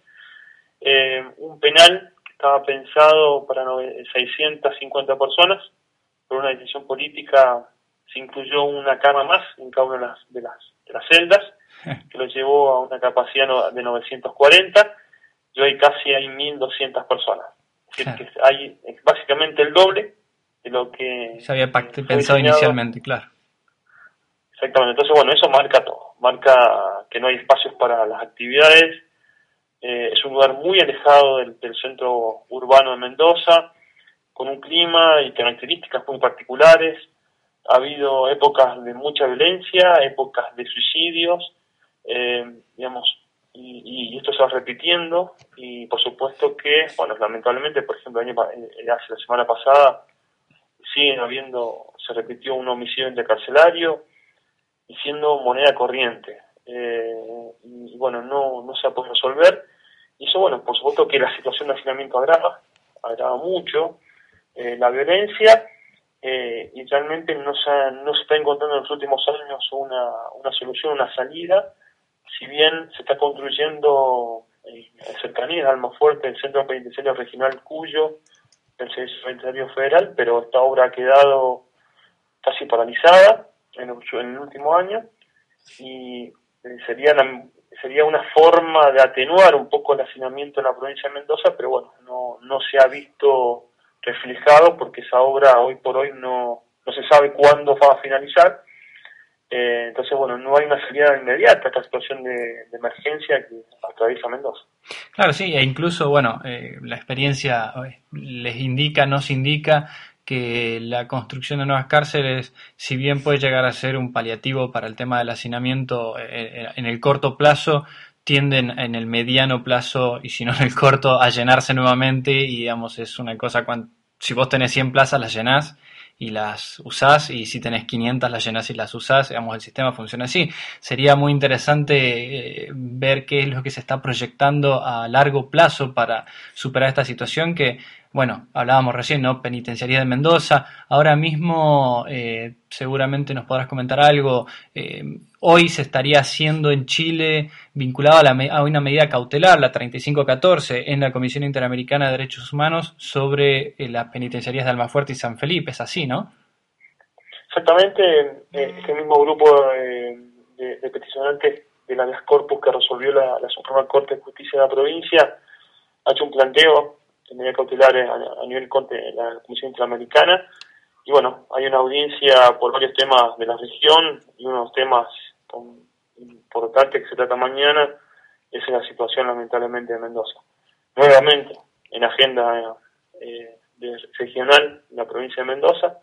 eh, un penal que estaba pensado para seiscientas cincuenta personas, por una decisión política se incluyó una cama más en cada una de las, de las, de las celdas, que lo llevó a una capacidad de novecientos cuarenta, y hoy casi hay mil doscientas personas. Es decir, que hay básicamente el doble de lo que se había pensado diseñado inicialmente, claro. Exactamente, entonces bueno, eso marca todo, marca que no hay espacios para las actividades, eh, es un lugar muy alejado del, del centro urbano de Mendoza, con un clima y características muy particulares. Ha habido épocas de mucha violencia, épocas de suicidios, eh, digamos, y, y esto se va repitiendo, y por supuesto que, bueno, lamentablemente, por ejemplo, el año, hace la semana pasada, siguen habiendo, se repitió un homicidio intercarcelario, y siendo moneda corriente, eh, y, y bueno, no, no se ha podido resolver, y eso, bueno, por supuesto que la situación de hacinamiento agrava, agrava mucho eh, la violencia, eh, y realmente no se, ha, no se está encontrando en los últimos años una, una solución, una salida, si bien se está construyendo eh, en cercanía de Almafuerte el Centro Penitenciario Regional Cuyo, el Servicio Penitenciario Federal, pero esta obra ha quedado casi paralizada en el, en el último año, y eh, sería, una, sería una forma de atenuar un poco el hacinamiento en la provincia de Mendoza, pero bueno, no, no se ha visto reflejado porque esa obra hoy por hoy no, no se sabe cuándo va a finalizar. Eh, entonces, bueno, no hay una salida inmediata a esta situación de, de emergencia que atraviesa Mendoza. Claro, sí, e incluso, bueno, eh, la experiencia eh, les indica, nos indica que la construcción de nuevas cárceles, si bien puede llegar a ser un paliativo para el tema del hacinamiento eh, en el corto plazo, tienden en el mediano plazo, y si no en el corto, a llenarse nuevamente, y digamos, es una cosa, cuando, si vos tenés cien plazas, las llenás y las usás, y si tenés quinientas las llenás y las usás, digamos, el sistema funciona así. Sería muy interesante eh, ver qué es lo que se está proyectando a largo plazo para superar esta situación que, bueno, hablábamos recién, ¿no? Penitenciaría de Mendoza, ahora mismo eh, seguramente nos podrás comentar algo, eh, hoy se estaría haciendo en Chile, vinculado a, la, a una medida cautelar, la treinta y cinco catorce, en la Comisión Interamericana de Derechos Humanos, sobre eh, las penitenciarías de Almafuerte y San Felipe, es así, ¿no? Exactamente, eh, este mismo grupo eh, de, de peticionantes de la habeas corpus que resolvió la, la Suprema Corte de Justicia de la provincia ha hecho un planteo de medidas cautelares a, a nivel de la Comisión Interamericana, y bueno, hay una audiencia por varios temas de la región, y unos temas importantes que se trata mañana es la situación lamentablemente de Mendoza. Nuevamente, en agenda eh, de, regional de la provincia de Mendoza,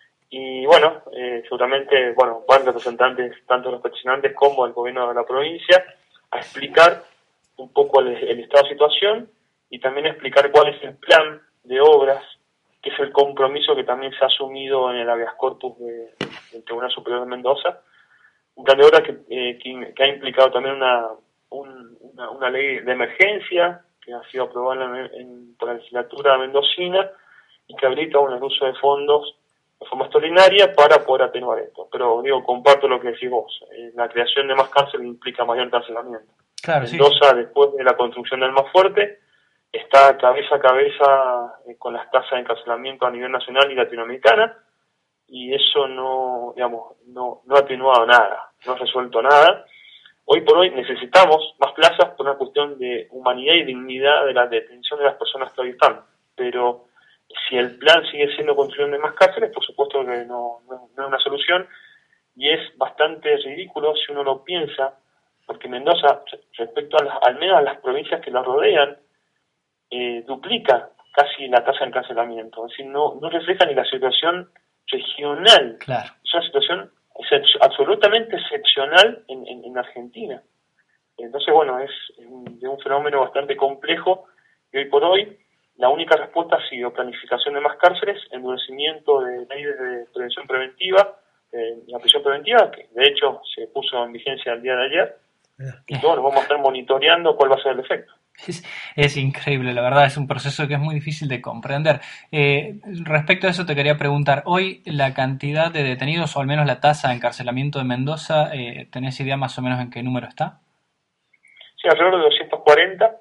y bueno, eh, seguramente bueno van representantes, tanto los peticionantes como el gobierno de la provincia, a explicar un poco el, el estado de situación, y también explicar cuál es el plan de obras, que es el compromiso que también se ha asumido en el habeas corpus de, del Tribunal Superior de Mendoza, un plan de obra que, eh, que, que ha implicado también una, un, una, una ley de emergencia que ha sido aprobada en, en, por la legislatura mendocina y que habilita bueno, el uso de fondos de forma extraordinaria para poder atenuar esto. Pero digo, comparto lo que decís vos, eh, la creación de más cárceles implica mayor encarcelamiento. Claro, Mendoza, sí. después de la construcción del más fuerte, está cabeza a cabeza eh, con las tasas de encarcelamiento a nivel nacional y latinoamericana, y eso no, digamos, no, no ha atenuado nada, no ha resuelto nada. Hoy por hoy necesitamos más plazas por una cuestión de humanidad y dignidad de la detención de las personas que hoy están, pero si el plan sigue siendo construcción de más cárceles, por supuesto que no, no, no es una solución, y es bastante ridículo si uno lo piensa, porque Mendoza, respecto a las, al menos a las provincias que la rodean, eh, duplica casi la tasa de encarcelamiento, es decir, no, no refleja ni la situación regional, Claro. Es una situación excep- absolutamente excepcional en, en, en Argentina. Entonces, bueno, es un, de un fenómeno bastante complejo, y hoy por hoy la única respuesta ha sido planificación de más cárceles, endurecimiento de leyes de prevención preventiva, eh, la prisión preventiva, que de hecho se puso en vigencia el día de ayer, y bueno, vamos a estar monitoreando cuál va a ser el efecto. Es, es increíble, la verdad, es un proceso que es muy difícil de comprender. Eh, respecto a eso te quería preguntar, hoy la cantidad de detenidos, o al menos la tasa de encarcelamiento de Mendoza, eh, ¿tenés idea más o menos en qué número está? Sí, alrededor de doscientos cuarenta,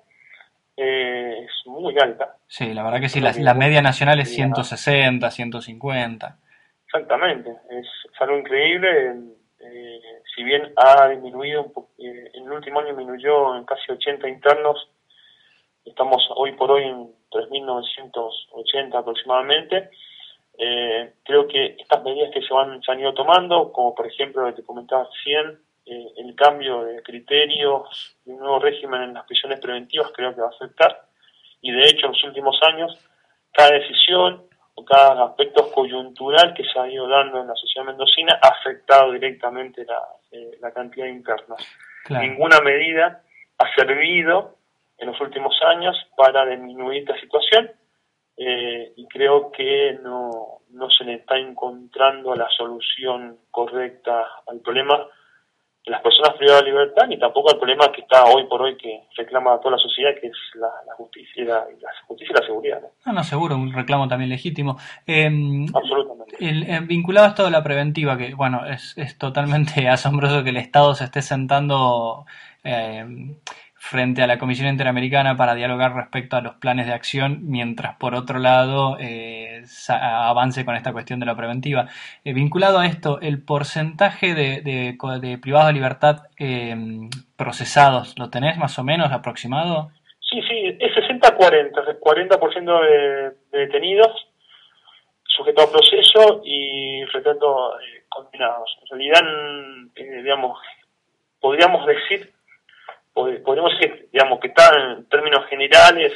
eh, es muy alta. Sí, la verdad que sí, la, la media nacional es ciento sesenta, ciento cincuenta. Exactamente, es, es algo increíble. Eh, si bien ha disminuido, un po- eh, en el último año disminuyó en casi ochenta internos, estamos hoy por hoy en tres mil novecientos ochenta aproximadamente. Eh, creo que estas medidas que se, van, se han ido tomando, como por ejemplo lo que te comentaba recién, eh, el cambio de criterios y un nuevo régimen en las prisiones preventivas, creo que va a afectar. Y de hecho en los últimos años, cada decisión o cada aspecto coyuntural que se ha ido dando en la sociedad mendocina ha afectado directamente la, eh, la cantidad de internos. Claro. Ninguna medida ha servido en los últimos años para disminuir esta situación, eh, y creo que no, no se le está encontrando la solución correcta al problema de las personas privadas de libertad, ni tampoco al problema que está hoy por hoy que reclama toda la sociedad, que es la, la justicia y la, la justicia y la seguridad, ¿no? No, no, seguro, un reclamo también legítimo. Eh, Absolutamente. El, el, vinculado a esto de la preventiva, que bueno, es, es totalmente asombroso que el Estado se esté sentando eh, frente a la Comisión Interamericana para dialogar respecto a los planes de acción, mientras por otro lado eh, avance con esta cuestión de la preventiva. Eh, vinculado a esto, el porcentaje de, de, de privados de libertad eh, procesados, ¿lo tenés más o menos aproximado? Sí, sí, es sesenta cuarenta, cuarenta por ciento de, de detenidos sujetos a proceso y retrato eh, condenados. En realidad, eh, digamos, podríamos decir, pod- podríamos decir, digamos, que está en términos generales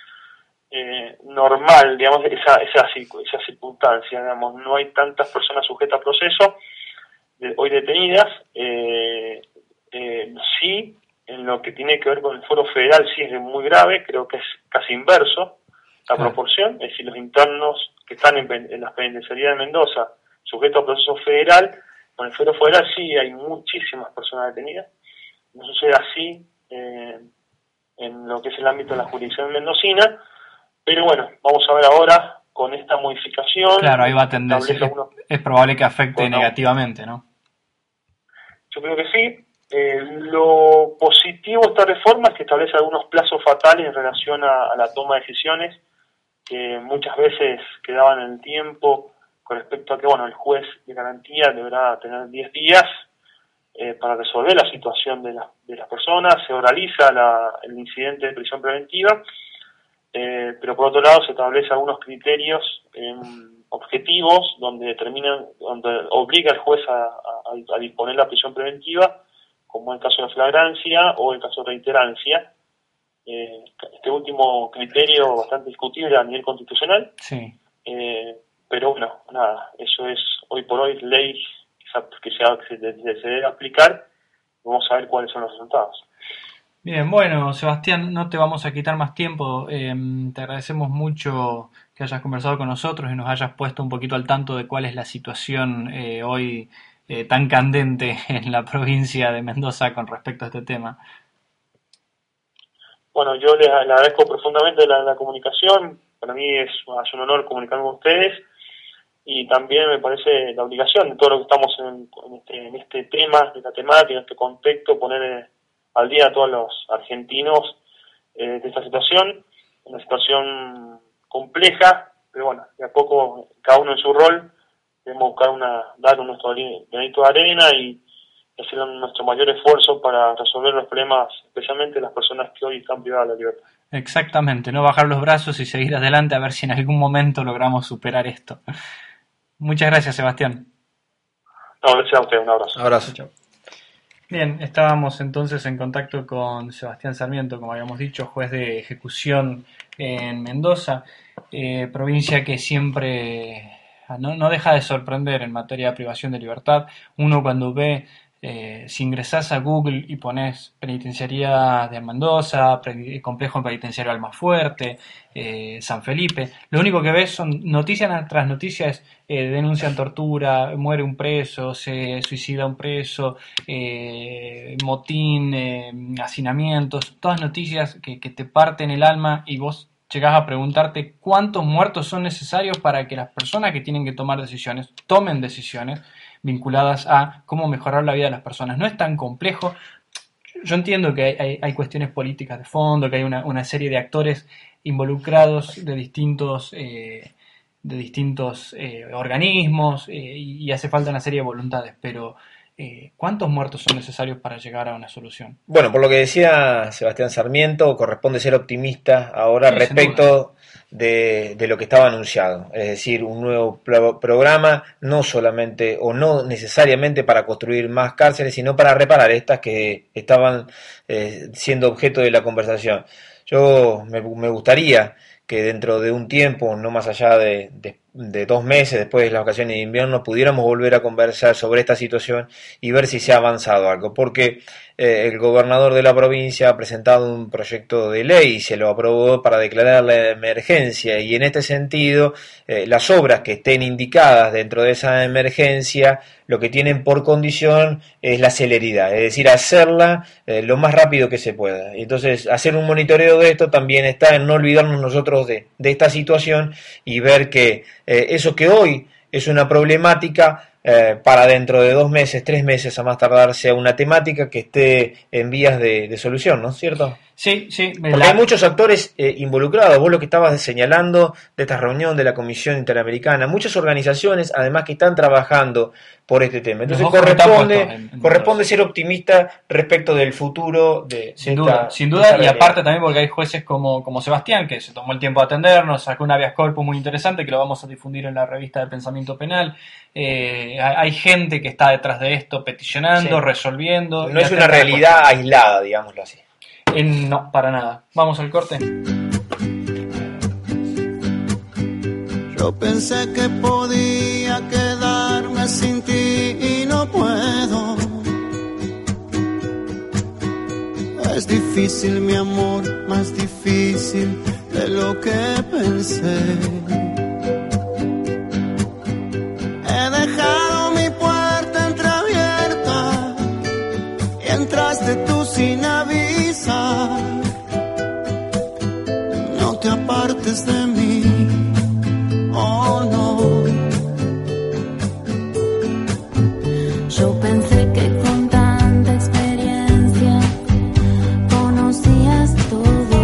eh, normal, digamos, esa, esa, esa circunstancia, digamos, no hay tantas personas sujetas a proceso de, hoy detenidas, eh, eh, sí, en lo que tiene que ver con el Foro Federal sí es muy grave, creo que es casi inverso la Claro. proporción, es decir, los internos que están en, en las penitenciarías de Mendoza sujetos a proceso federal, con el Foro Federal sí hay muchísimas personas detenidas, no sucede así eh, en lo que es el ámbito de la jurisdicción mendocina, pero bueno, vamos a ver ahora con esta modificación. Claro, ahí va a tender, es, algunos, es probable que afecte bueno, negativamente, ¿no? Yo creo que sí. Eh, lo positivo de esta reforma es que establece algunos plazos fatales en relación a, a la toma de decisiones que muchas veces quedaban en el tiempo con respecto a que, bueno, el juez de garantía deberá tener diez días eh, para resolver la situación de, la, de las personas, se oraliza la, el incidente de prisión preventiva, eh, pero por otro lado se establecen algunos criterios eh, objetivos donde determinan, donde obliga al juez a, a, a disponer la prisión preventiva, como el caso de flagrancia o el caso de reiterancia. Eh, este último criterio bastante discutible a nivel constitucional, sí. eh, pero bueno, nada, eso es hoy por hoy ley que se, que se, se debe aplicar. Vamos a ver cuáles son los resultados. Bien, bueno, Sebastián, no te vamos a quitar más tiempo. Eh, te agradecemos mucho que hayas conversado con nosotros y nos hayas puesto un poquito al tanto de cuál es la situación eh, hoy eh, tan candente en la provincia de Mendoza con respecto a este tema. Bueno, yo les, les agradezco profundamente la, la comunicación. Para mí es, es un honor comunicar con ustedes, y también me parece la obligación de todos los que estamos en, en, este, en este tema, en la temática, en este contexto, poner eh, al día a todos los argentinos eh, de esta situación, una situación compleja, pero bueno, de a poco, cada uno en su rol, debemos buscar una, dar nuestro granito de arena y hacer nuestro mayor esfuerzo para resolver los problemas, especialmente las personas que hoy están privadas de la libertad. Exactamente, no bajar los brazos y seguir adelante a ver si en algún momento logramos superar esto. Muchas gracias, Sebastián. No, gracias a usted, un abrazo. Abrazo. Chao. Bien, estábamos entonces en contacto con Sebastián Sarmiento, como habíamos dicho, juez de ejecución en Mendoza, eh, provincia que siempre no, no deja de sorprender en materia de privación de libertad. Uno cuando ve, eh, si ingresás a Google y pones penitenciaría de Mendoza, pre- complejo penitenciario Almafuerte, eh, San Felipe, lo único que ves son noticias tras noticias. Eh, denuncian tortura, muere un preso, se suicida un preso, eh, motín, eh, hacinamientos, todas noticias que, que te parten el alma, y vos llegás a preguntarte cuántos muertos son necesarios para que las personas que tienen que tomar decisiones tomen decisiones vinculadas a cómo mejorar la vida de las personas. No es tan complejo. Yo entiendo que hay, hay, hay cuestiones políticas de fondo, que hay una, una serie de actores involucrados de distintos eh, de distintos eh, organismos, eh, y, y hace falta una serie de voluntades, pero eh, ¿cuántos muertos son necesarios para llegar a una solución? Bueno, por lo que decía Sebastián Sarmiento, corresponde ser optimista ahora Sí, respecto de, de lo que estaba anunciado, es decir, un nuevo pro- programa, no solamente o no necesariamente para construir más cárceles, sino para reparar estas que estaban eh, siendo objeto de la conversación. Yo me, me gustaría que dentro de un tiempo, no más allá de, de, de dos meses después de las vacaciones de invierno, pudiéramos volver a conversar sobre esta situación y ver si se ha avanzado algo, porque eh, el gobernador de la provincia ha presentado un proyecto de ley y se lo aprobó para declarar la emergencia, y en este sentido eh, las obras que estén indicadas dentro de esa emergencia lo que tienen por condición es la celeridad, es decir, hacerla eh, lo más rápido que se pueda. Entonces, hacer un monitoreo de esto también está en no olvidarnos nosotros de, de esta situación y ver que eh, eso que hoy es una problemática, eh, para dentro de dos meses, tres meses a más tardar, sea una temática que esté en vías de, de solución, ¿no es cierto? Sí, sí. Porque La... hay muchos actores eh, involucrados, vos lo que estabas señalando de esta reunión de la Comisión Interamericana, muchas organizaciones además que están trabajando por este tema. Entonces corresponde, en, en corresponde ser optimista respecto del futuro de Sin de duda, esta, sin duda, y realidad. Aparte también porque hay jueces como, como Sebastián, que se tomó el tiempo de atendernos, sacó un habeas corpus muy interesante que lo vamos a difundir en la revista de Pensamiento Penal. Eh, hay gente que está detrás de esto peticionando, Sí. resolviendo. No es una realidad aislada, digámoslo así. Eh, no, para nada. Vamos al corte. Yo pensé que podía quedarme sin ti y no puedo. Es difícil, mi amor, más difícil de lo que pensé. He dejado mi puerta entreabierta y entraste tú sin avisar. No te apartes de mí, oh no. Yo pensé que con tanta experiencia conocías todo,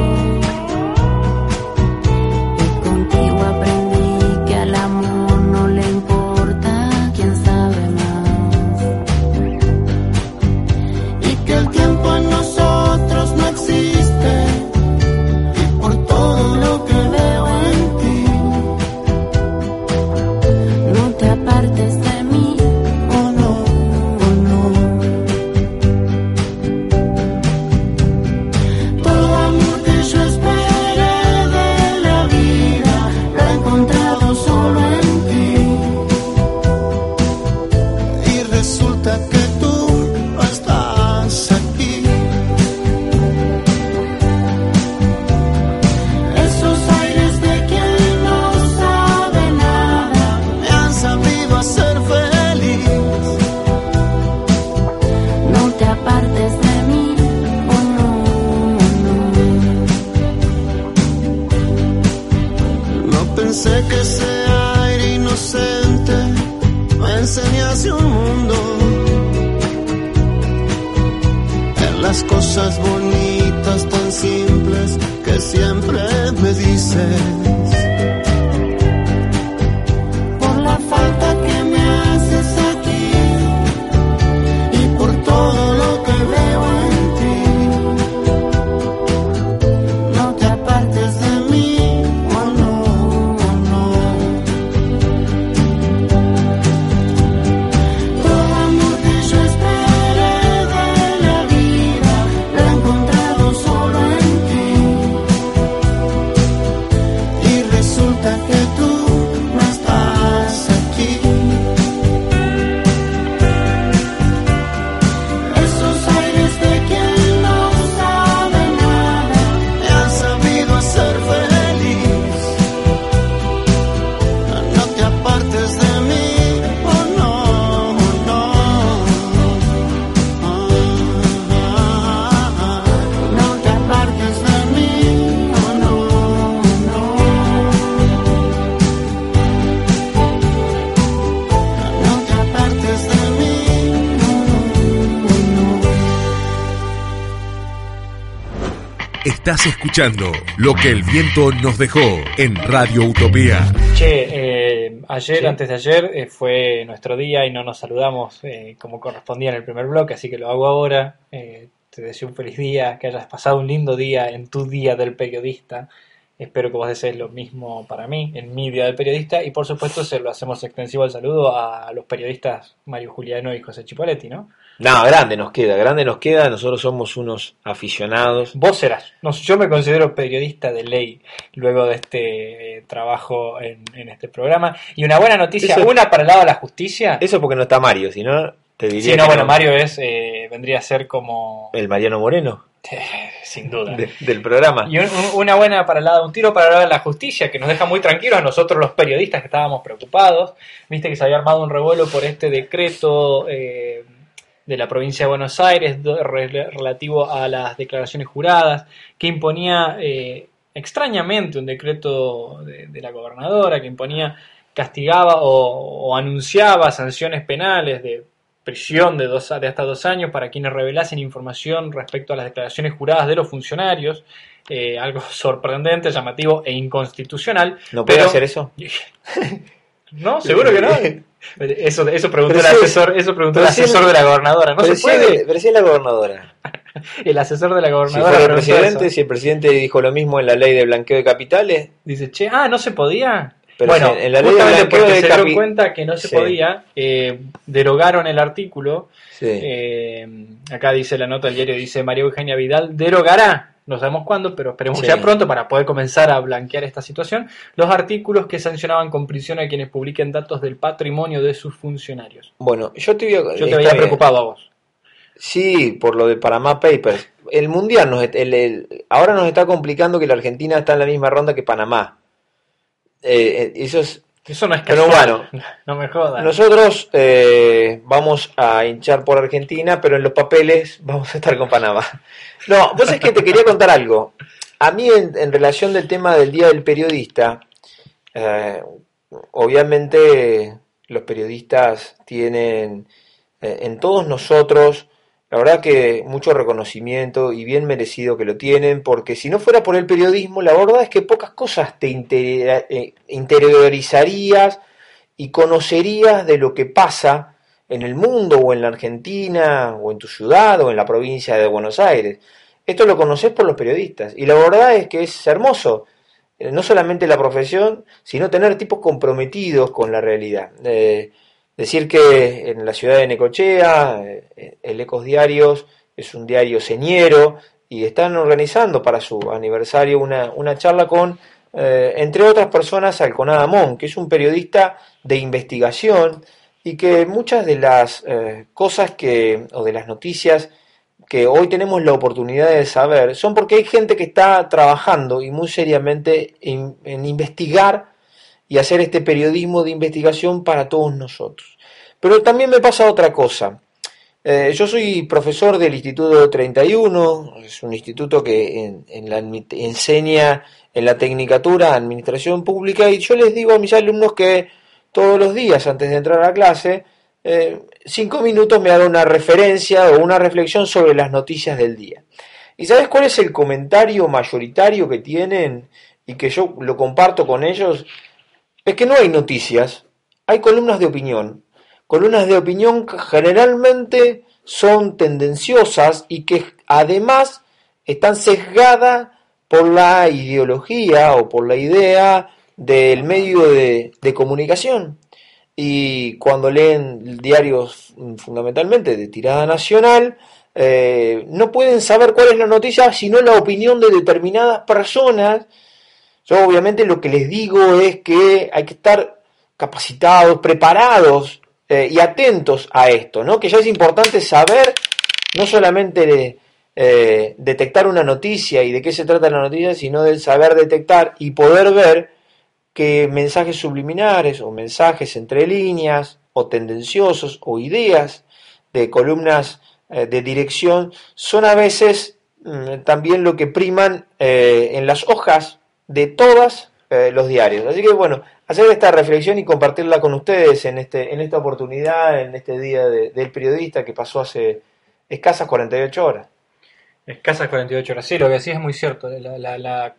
y contigo aprendí que al amor no le importa quién sabe más, y que el tiempo en nosotros no existe, y por todo lo que veo en ti, no te apartes de mí. Ser feliz pensé que ese aire inocente me enseñase un mundo en las cosas bonitas tan simples que siempre me dices. Por la falta que me haces aquí y por todo lo que veo en ti, no te apartes de mí, oh no, oh no. Todo amor que yo esperé de la vida lo he encontrado solo en ti, y resulta que tú no estás aquí. Esos aires de quien no sabe nada me han sabido hacer feliz. No te apartes de mí, oh no, oh no. No te apartes de mí, oh no, oh no. No te apartes de mí, oh no, oh no. Estás escuchando Lo que el viento nos dejó en Radio Utopía. Che, eh, ayer, Sí. antes de ayer, eh, fue nuestro día y no nos saludamos eh, como correspondía en el primer bloque, así que lo hago ahora. Eh, te deseo un feliz día, que hayas pasado un lindo día en tu día del periodista. Espero que vos desees lo mismo para mí, en mi día del periodista, y por supuesto se lo hacemos extensivo el saludo a los periodistas Mario Juliano y José Chipoletti, ¿no? No, grande nos queda, grande nos queda. Nosotros somos unos aficionados. Vos serás. No, yo me considero periodista de ley luego de este eh, trabajo en, en este programa. Y una buena noticia, Eso- una para el lado de la justicia. Eso porque no está Mario, si no, te diría Sí, no, que bueno, no. Mario es eh, vendría a ser como... El Mariano Moreno sin duda. de- del programa. Y un- un- una buena para el lado, un tiro para el lado de la justicia, que nos deja muy tranquilos a nosotros los periodistas que estábamos preocupados. Viste que se había armado un revuelo por este decreto eh, de la provincia de Buenos Aires do- re- relativo a las declaraciones juradas, que imponía eh, extrañamente un decreto de, de la gobernadora, que imponía, castigaba o, o anunciaba sanciones penales de prisión de, dos, de hasta dos años para quienes revelasen información respecto a las declaraciones juradas de los funcionarios. Eh, algo sorprendente, llamativo e inconstitucional. ¿No puede pero- hacer eso? No, seguro que no. Eso, eso preguntó Pero el sí, asesor, eso preguntó el pero sí, asesor de la gobernadora. No pero, se si puede. es, pero si es la gobernadora. El asesor de la Si gobernadora fuera el preguntó presidente, eso. si el presidente dijo lo mismo en la ley de blanqueo de capitales, Dice, che, ah, no se podía. pero bueno, si en la ley de justamente blanqueo porque de se capi- dio cuenta que no se Sí. podía, eh, derogaron el artículo. sí. Eh, acá dice la nota del diario, dice María Eugenia Vidal, derogará, no sabemos cuándo, pero esperemos Sí. ya pronto para poder comenzar a blanquear esta situación, los artículos que sancionaban con prisión a quienes publiquen datos del patrimonio de sus funcionarios. Bueno, yo te, voy a- Yo te está veía bien. preocupado a vos. Sí, por lo de Panama Papers. El mundial nos, el- el- ahora nos está complicando que la Argentina está en la misma ronda que Panamá. Eh, eh, eso es, Eso no es Pero casual. No me jodas. nosotros eh, vamos a hinchar por Argentina, pero en los papeles vamos a estar con Panamá. No, vos es que te quería contar algo. A mí en, en relación del tema del Día del Periodista, eh, obviamente los periodistas tienen eh, en todos nosotros, la verdad que mucho reconocimiento y bien merecido que lo tienen, porque si no fuera por el periodismo, la verdad es que pocas cosas te inter- eh, interiorizarías y conocerías de lo que pasa en el mundo o en la Argentina o en tu ciudad o en la provincia de Buenos Aires. Esto lo conoces por los periodistas y la verdad es que es hermoso, eh, no solamente la profesión, sino tener tipos comprometidos con la realidad. Eh, decir que en la ciudad de Necochea, eh, el Ecos Diarios es un diario señero y están organizando para su aniversario una, una charla con, eh, entre otras personas, Alconada Amón, que es un periodista de investigación y que muchas de las eh, cosas que, o de las noticias que hoy tenemos la oportunidad de saber son porque hay gente que está trabajando y muy seriamente en, en investigar y hacer este periodismo de investigación para todos nosotros. Pero también me pasa otra cosa. Eh, yo soy profesor del Instituto treinta y uno, es un instituto que en, en la, enseña en la Tecnicatura Administración Pública, y yo les digo a mis alumnos que todos los días antes de entrar a clase, eh, cinco minutos me hagan una referencia o una reflexión sobre las noticias del día. ¿Y sabes cuál es el comentario mayoritario que tienen y que yo lo comparto con ellos? Es que no hay noticias, hay columnas de opinión. Columnas de opinión que generalmente son tendenciosas y que además están sesgadas por la ideología o por la idea del medio de, de comunicación. Y cuando leen diarios fundamentalmente de tirada nacional, eh, no pueden saber cuál es la noticia, sino la opinión de determinadas personas. Yo obviamente lo que les digo es que hay que estar capacitados, preparados, Eh, y atentos a esto, ¿no? Que ya es importante saber, no solamente de, eh, detectar una noticia y de qué se trata la noticia, sino de saber detectar y poder ver que mensajes subliminares o mensajes entre líneas o tendenciosos o ideas de columnas eh, de dirección son a veces mm, también lo que priman eh, en las hojas de todos eh, los diarios. Así que bueno, hacer esta reflexión y compartirla con ustedes en este en esta oportunidad, en este día de, del periodista que pasó hace escasas cuarenta y ocho horas. Escasas cuarenta y ocho horas, sí, lo que decís es muy cierto. La, la, la,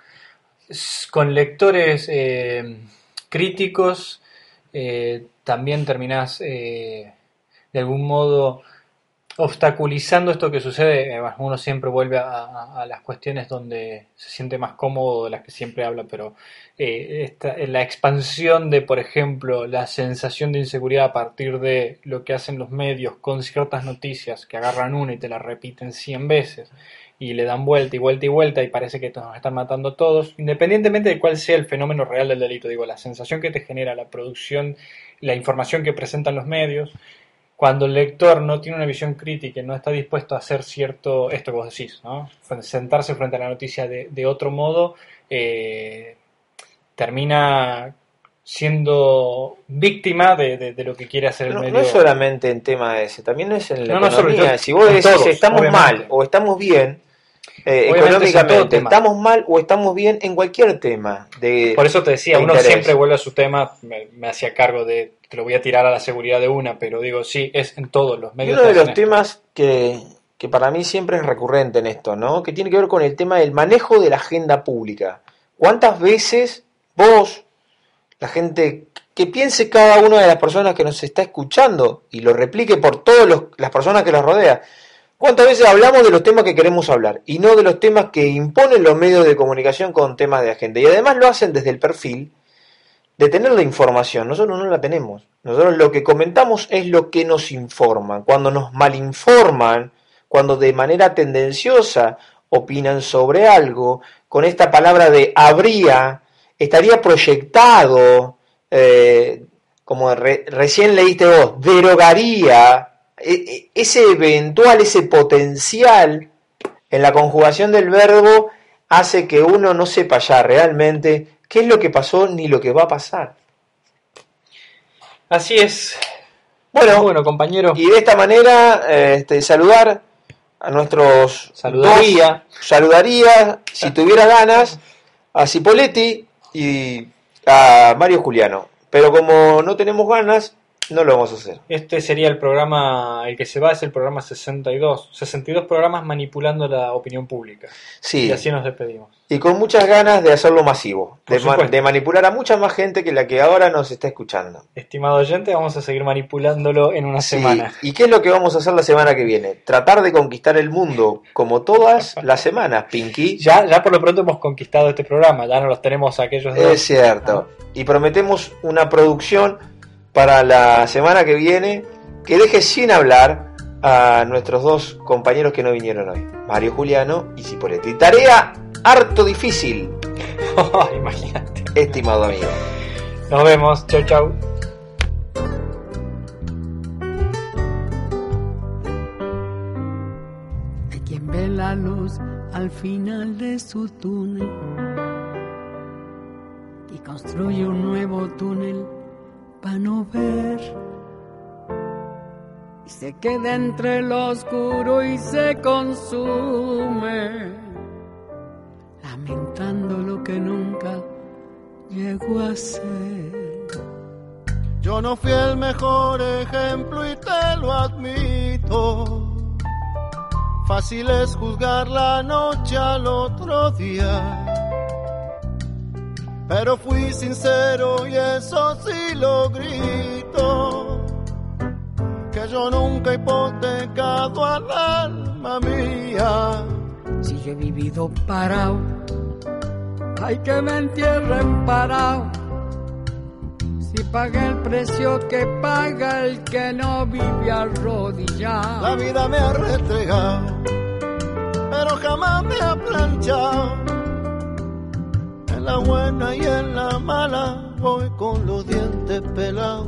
con lectores eh, críticos eh, también terminás eh, de algún modo obstaculizando esto que sucede. Uno siempre vuelve a, a, a las cuestiones donde se siente más cómodo, de las que siempre habla, pero eh, esta, la expansión de, por ejemplo, la sensación de inseguridad a partir de lo que hacen los medios con ciertas noticias que agarran una y te la repiten cien veces y le dan vuelta y vuelta y vuelta y parece que nos están matando a todos, independientemente de cuál sea el fenómeno real del delito. Digo, la sensación que te genera la producción, la información que presentan los medios, cuando el lector no tiene una visión crítica y no está dispuesto a hacer cierto, esto que vos decís, ¿no? Sentarse frente a la noticia de, de otro modo, eh, termina siendo víctima de, de, de lo que quiere hacer el no, medio. No es solamente en tema ese, también es en la no, economía. No, yo, si vos decís todos, estamos obviamente. mal o estamos bien, eh, económicamente, estamos mal o estamos bien en cualquier tema. De, Por eso te decía, uno interés. siempre vuelve a su tema, me, me hacía cargo de, te lo voy a tirar a la seguridad de una, pero digo, sí, es en todos los medios. Y uno de los temas que, que para mí siempre es recurrente en esto, ¿no? Que tiene que ver con el tema del manejo de la agenda pública. ¿Cuántas veces vos, la gente, que piense cada una de las personas que nos está escuchando y lo replique por todas las personas que los rodean, cuántas veces hablamos de los temas que queremos hablar y no de los temas que imponen los medios de comunicación con temas de agenda? Y además lo hacen desde el perfil de tener la información. Nosotros no la tenemos. Nosotros lo que comentamos es lo que nos informan. Cuando nos malinforman, cuando de manera tendenciosa opinan sobre algo, con esta palabra de habría, estaría proyectado, eh, como re, recién leíste vos, derogaría, eh, ese eventual, ese potencial en la conjugación del verbo hace que uno no sepa ya realmente qué es lo que pasó ni lo que va a pasar. Así es. Bueno, bueno compañero. Y de esta manera, este, saludar a nuestros... Saludaría. Dos, saludaría, si tuviera ganas, a Cipoletti y a Mario Juliano. Pero como no tenemos ganas, no lo vamos a hacer. Este sería el programa, el que se va es el programa sesenta y dos. sesenta y dos programas manipulando la opinión pública. Sí. Y así nos despedimos. Y con muchas ganas de hacerlo masivo, de, ma de manipular a mucha más gente que la que ahora nos está escuchando. Estimado oyente, vamos a seguir manipulándolo en una sí. semana. ¿Y qué es lo que vamos a hacer la semana que viene? Tratar de conquistar el mundo, como todas las semanas, Pinky. Ya, ya por lo pronto hemos conquistado este programa, ya no los tenemos aquellos dos. Es cierto. ¿Ah? Y prometemos una producción para la semana que viene que deje sin hablar a nuestros dos compañeros que no vinieron hoy, Mario Juliano y Cipoletti. Tarea harto difícil. Oh, imagínate. Estimado amigo. Nos vemos. Chau, chau. Hay quien ve la luz al final de su túnel y construye un nuevo túnel para no ver. Y se queda entre lo oscuro y se consume, lamentando lo que nunca llegó a ser. Yo no fui el mejor ejemplo y te lo admito. Fácil es juzgar la noche al otro día, pero fui sincero y eso sí lo grito, que yo nunca he hipotecado al alma mía. Si yo he vivido parado, hay que me entierren parado. Si pagué el precio que paga el que no vive arrodillado. La vida me ha restregado, pero jamás me ha planchado. En la buena y en la mala voy con los dientes pelados,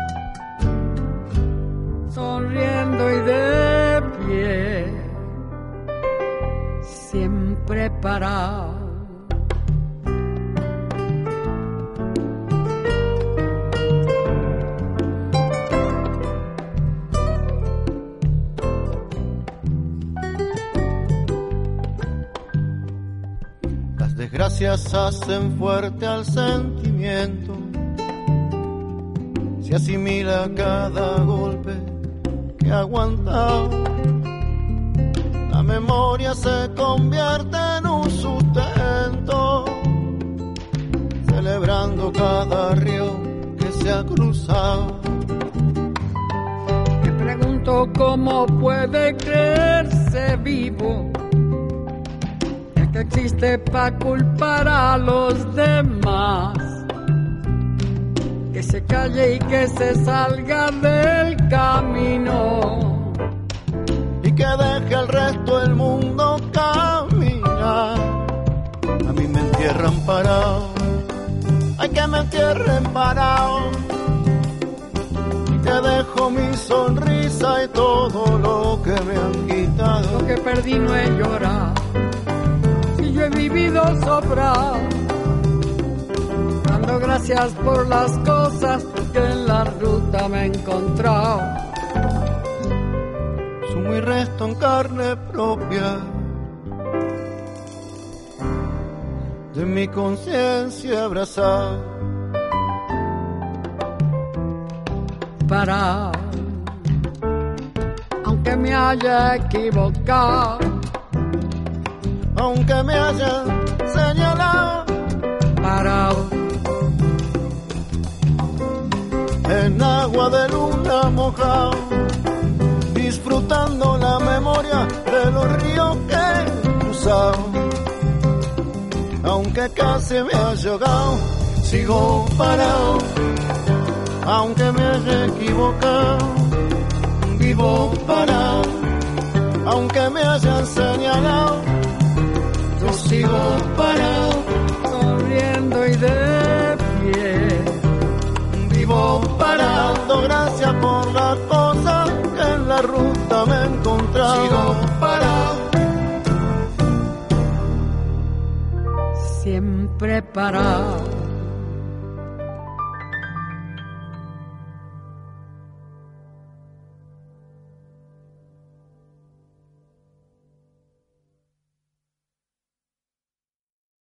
sonriendo y de pie, siempre parado. Desgracias hacen fuerte al sentimiento, se asimila cada golpe que ha aguantado. La memoria se convierte en un sustento, celebrando cada río que se ha cruzado. Me pregunto cómo puede creerse vivo, que existe pa' culpar a los demás, que se calle y que se salga del camino y que deje al resto del mundo caminar. A mí me entierran parado, ay que me entierren parado, y que dejo mi sonrisa y todo lo que me han quitado. Lo que perdí no he llorado, yo he vivido sobrado, dando gracias por las cosas que en la ruta me he encontrado. Sumo y resto en carne propia de mi conciencia abrazado, parado, aunque me haya equivocado, aunque me hayan señalado, parado, en agua de luna mojado, disfrutando la memoria de los ríos que he cruzado. Aunque casi me haya ahogado, sigo parado, aunque me haya equivocado, vivo parado, aunque me hayan señalado, yo sigo parado, sonriendo y de pie, vivo parado. Gracias por las cosas que en la ruta me he encontrado. Sigo parado, siempre parado.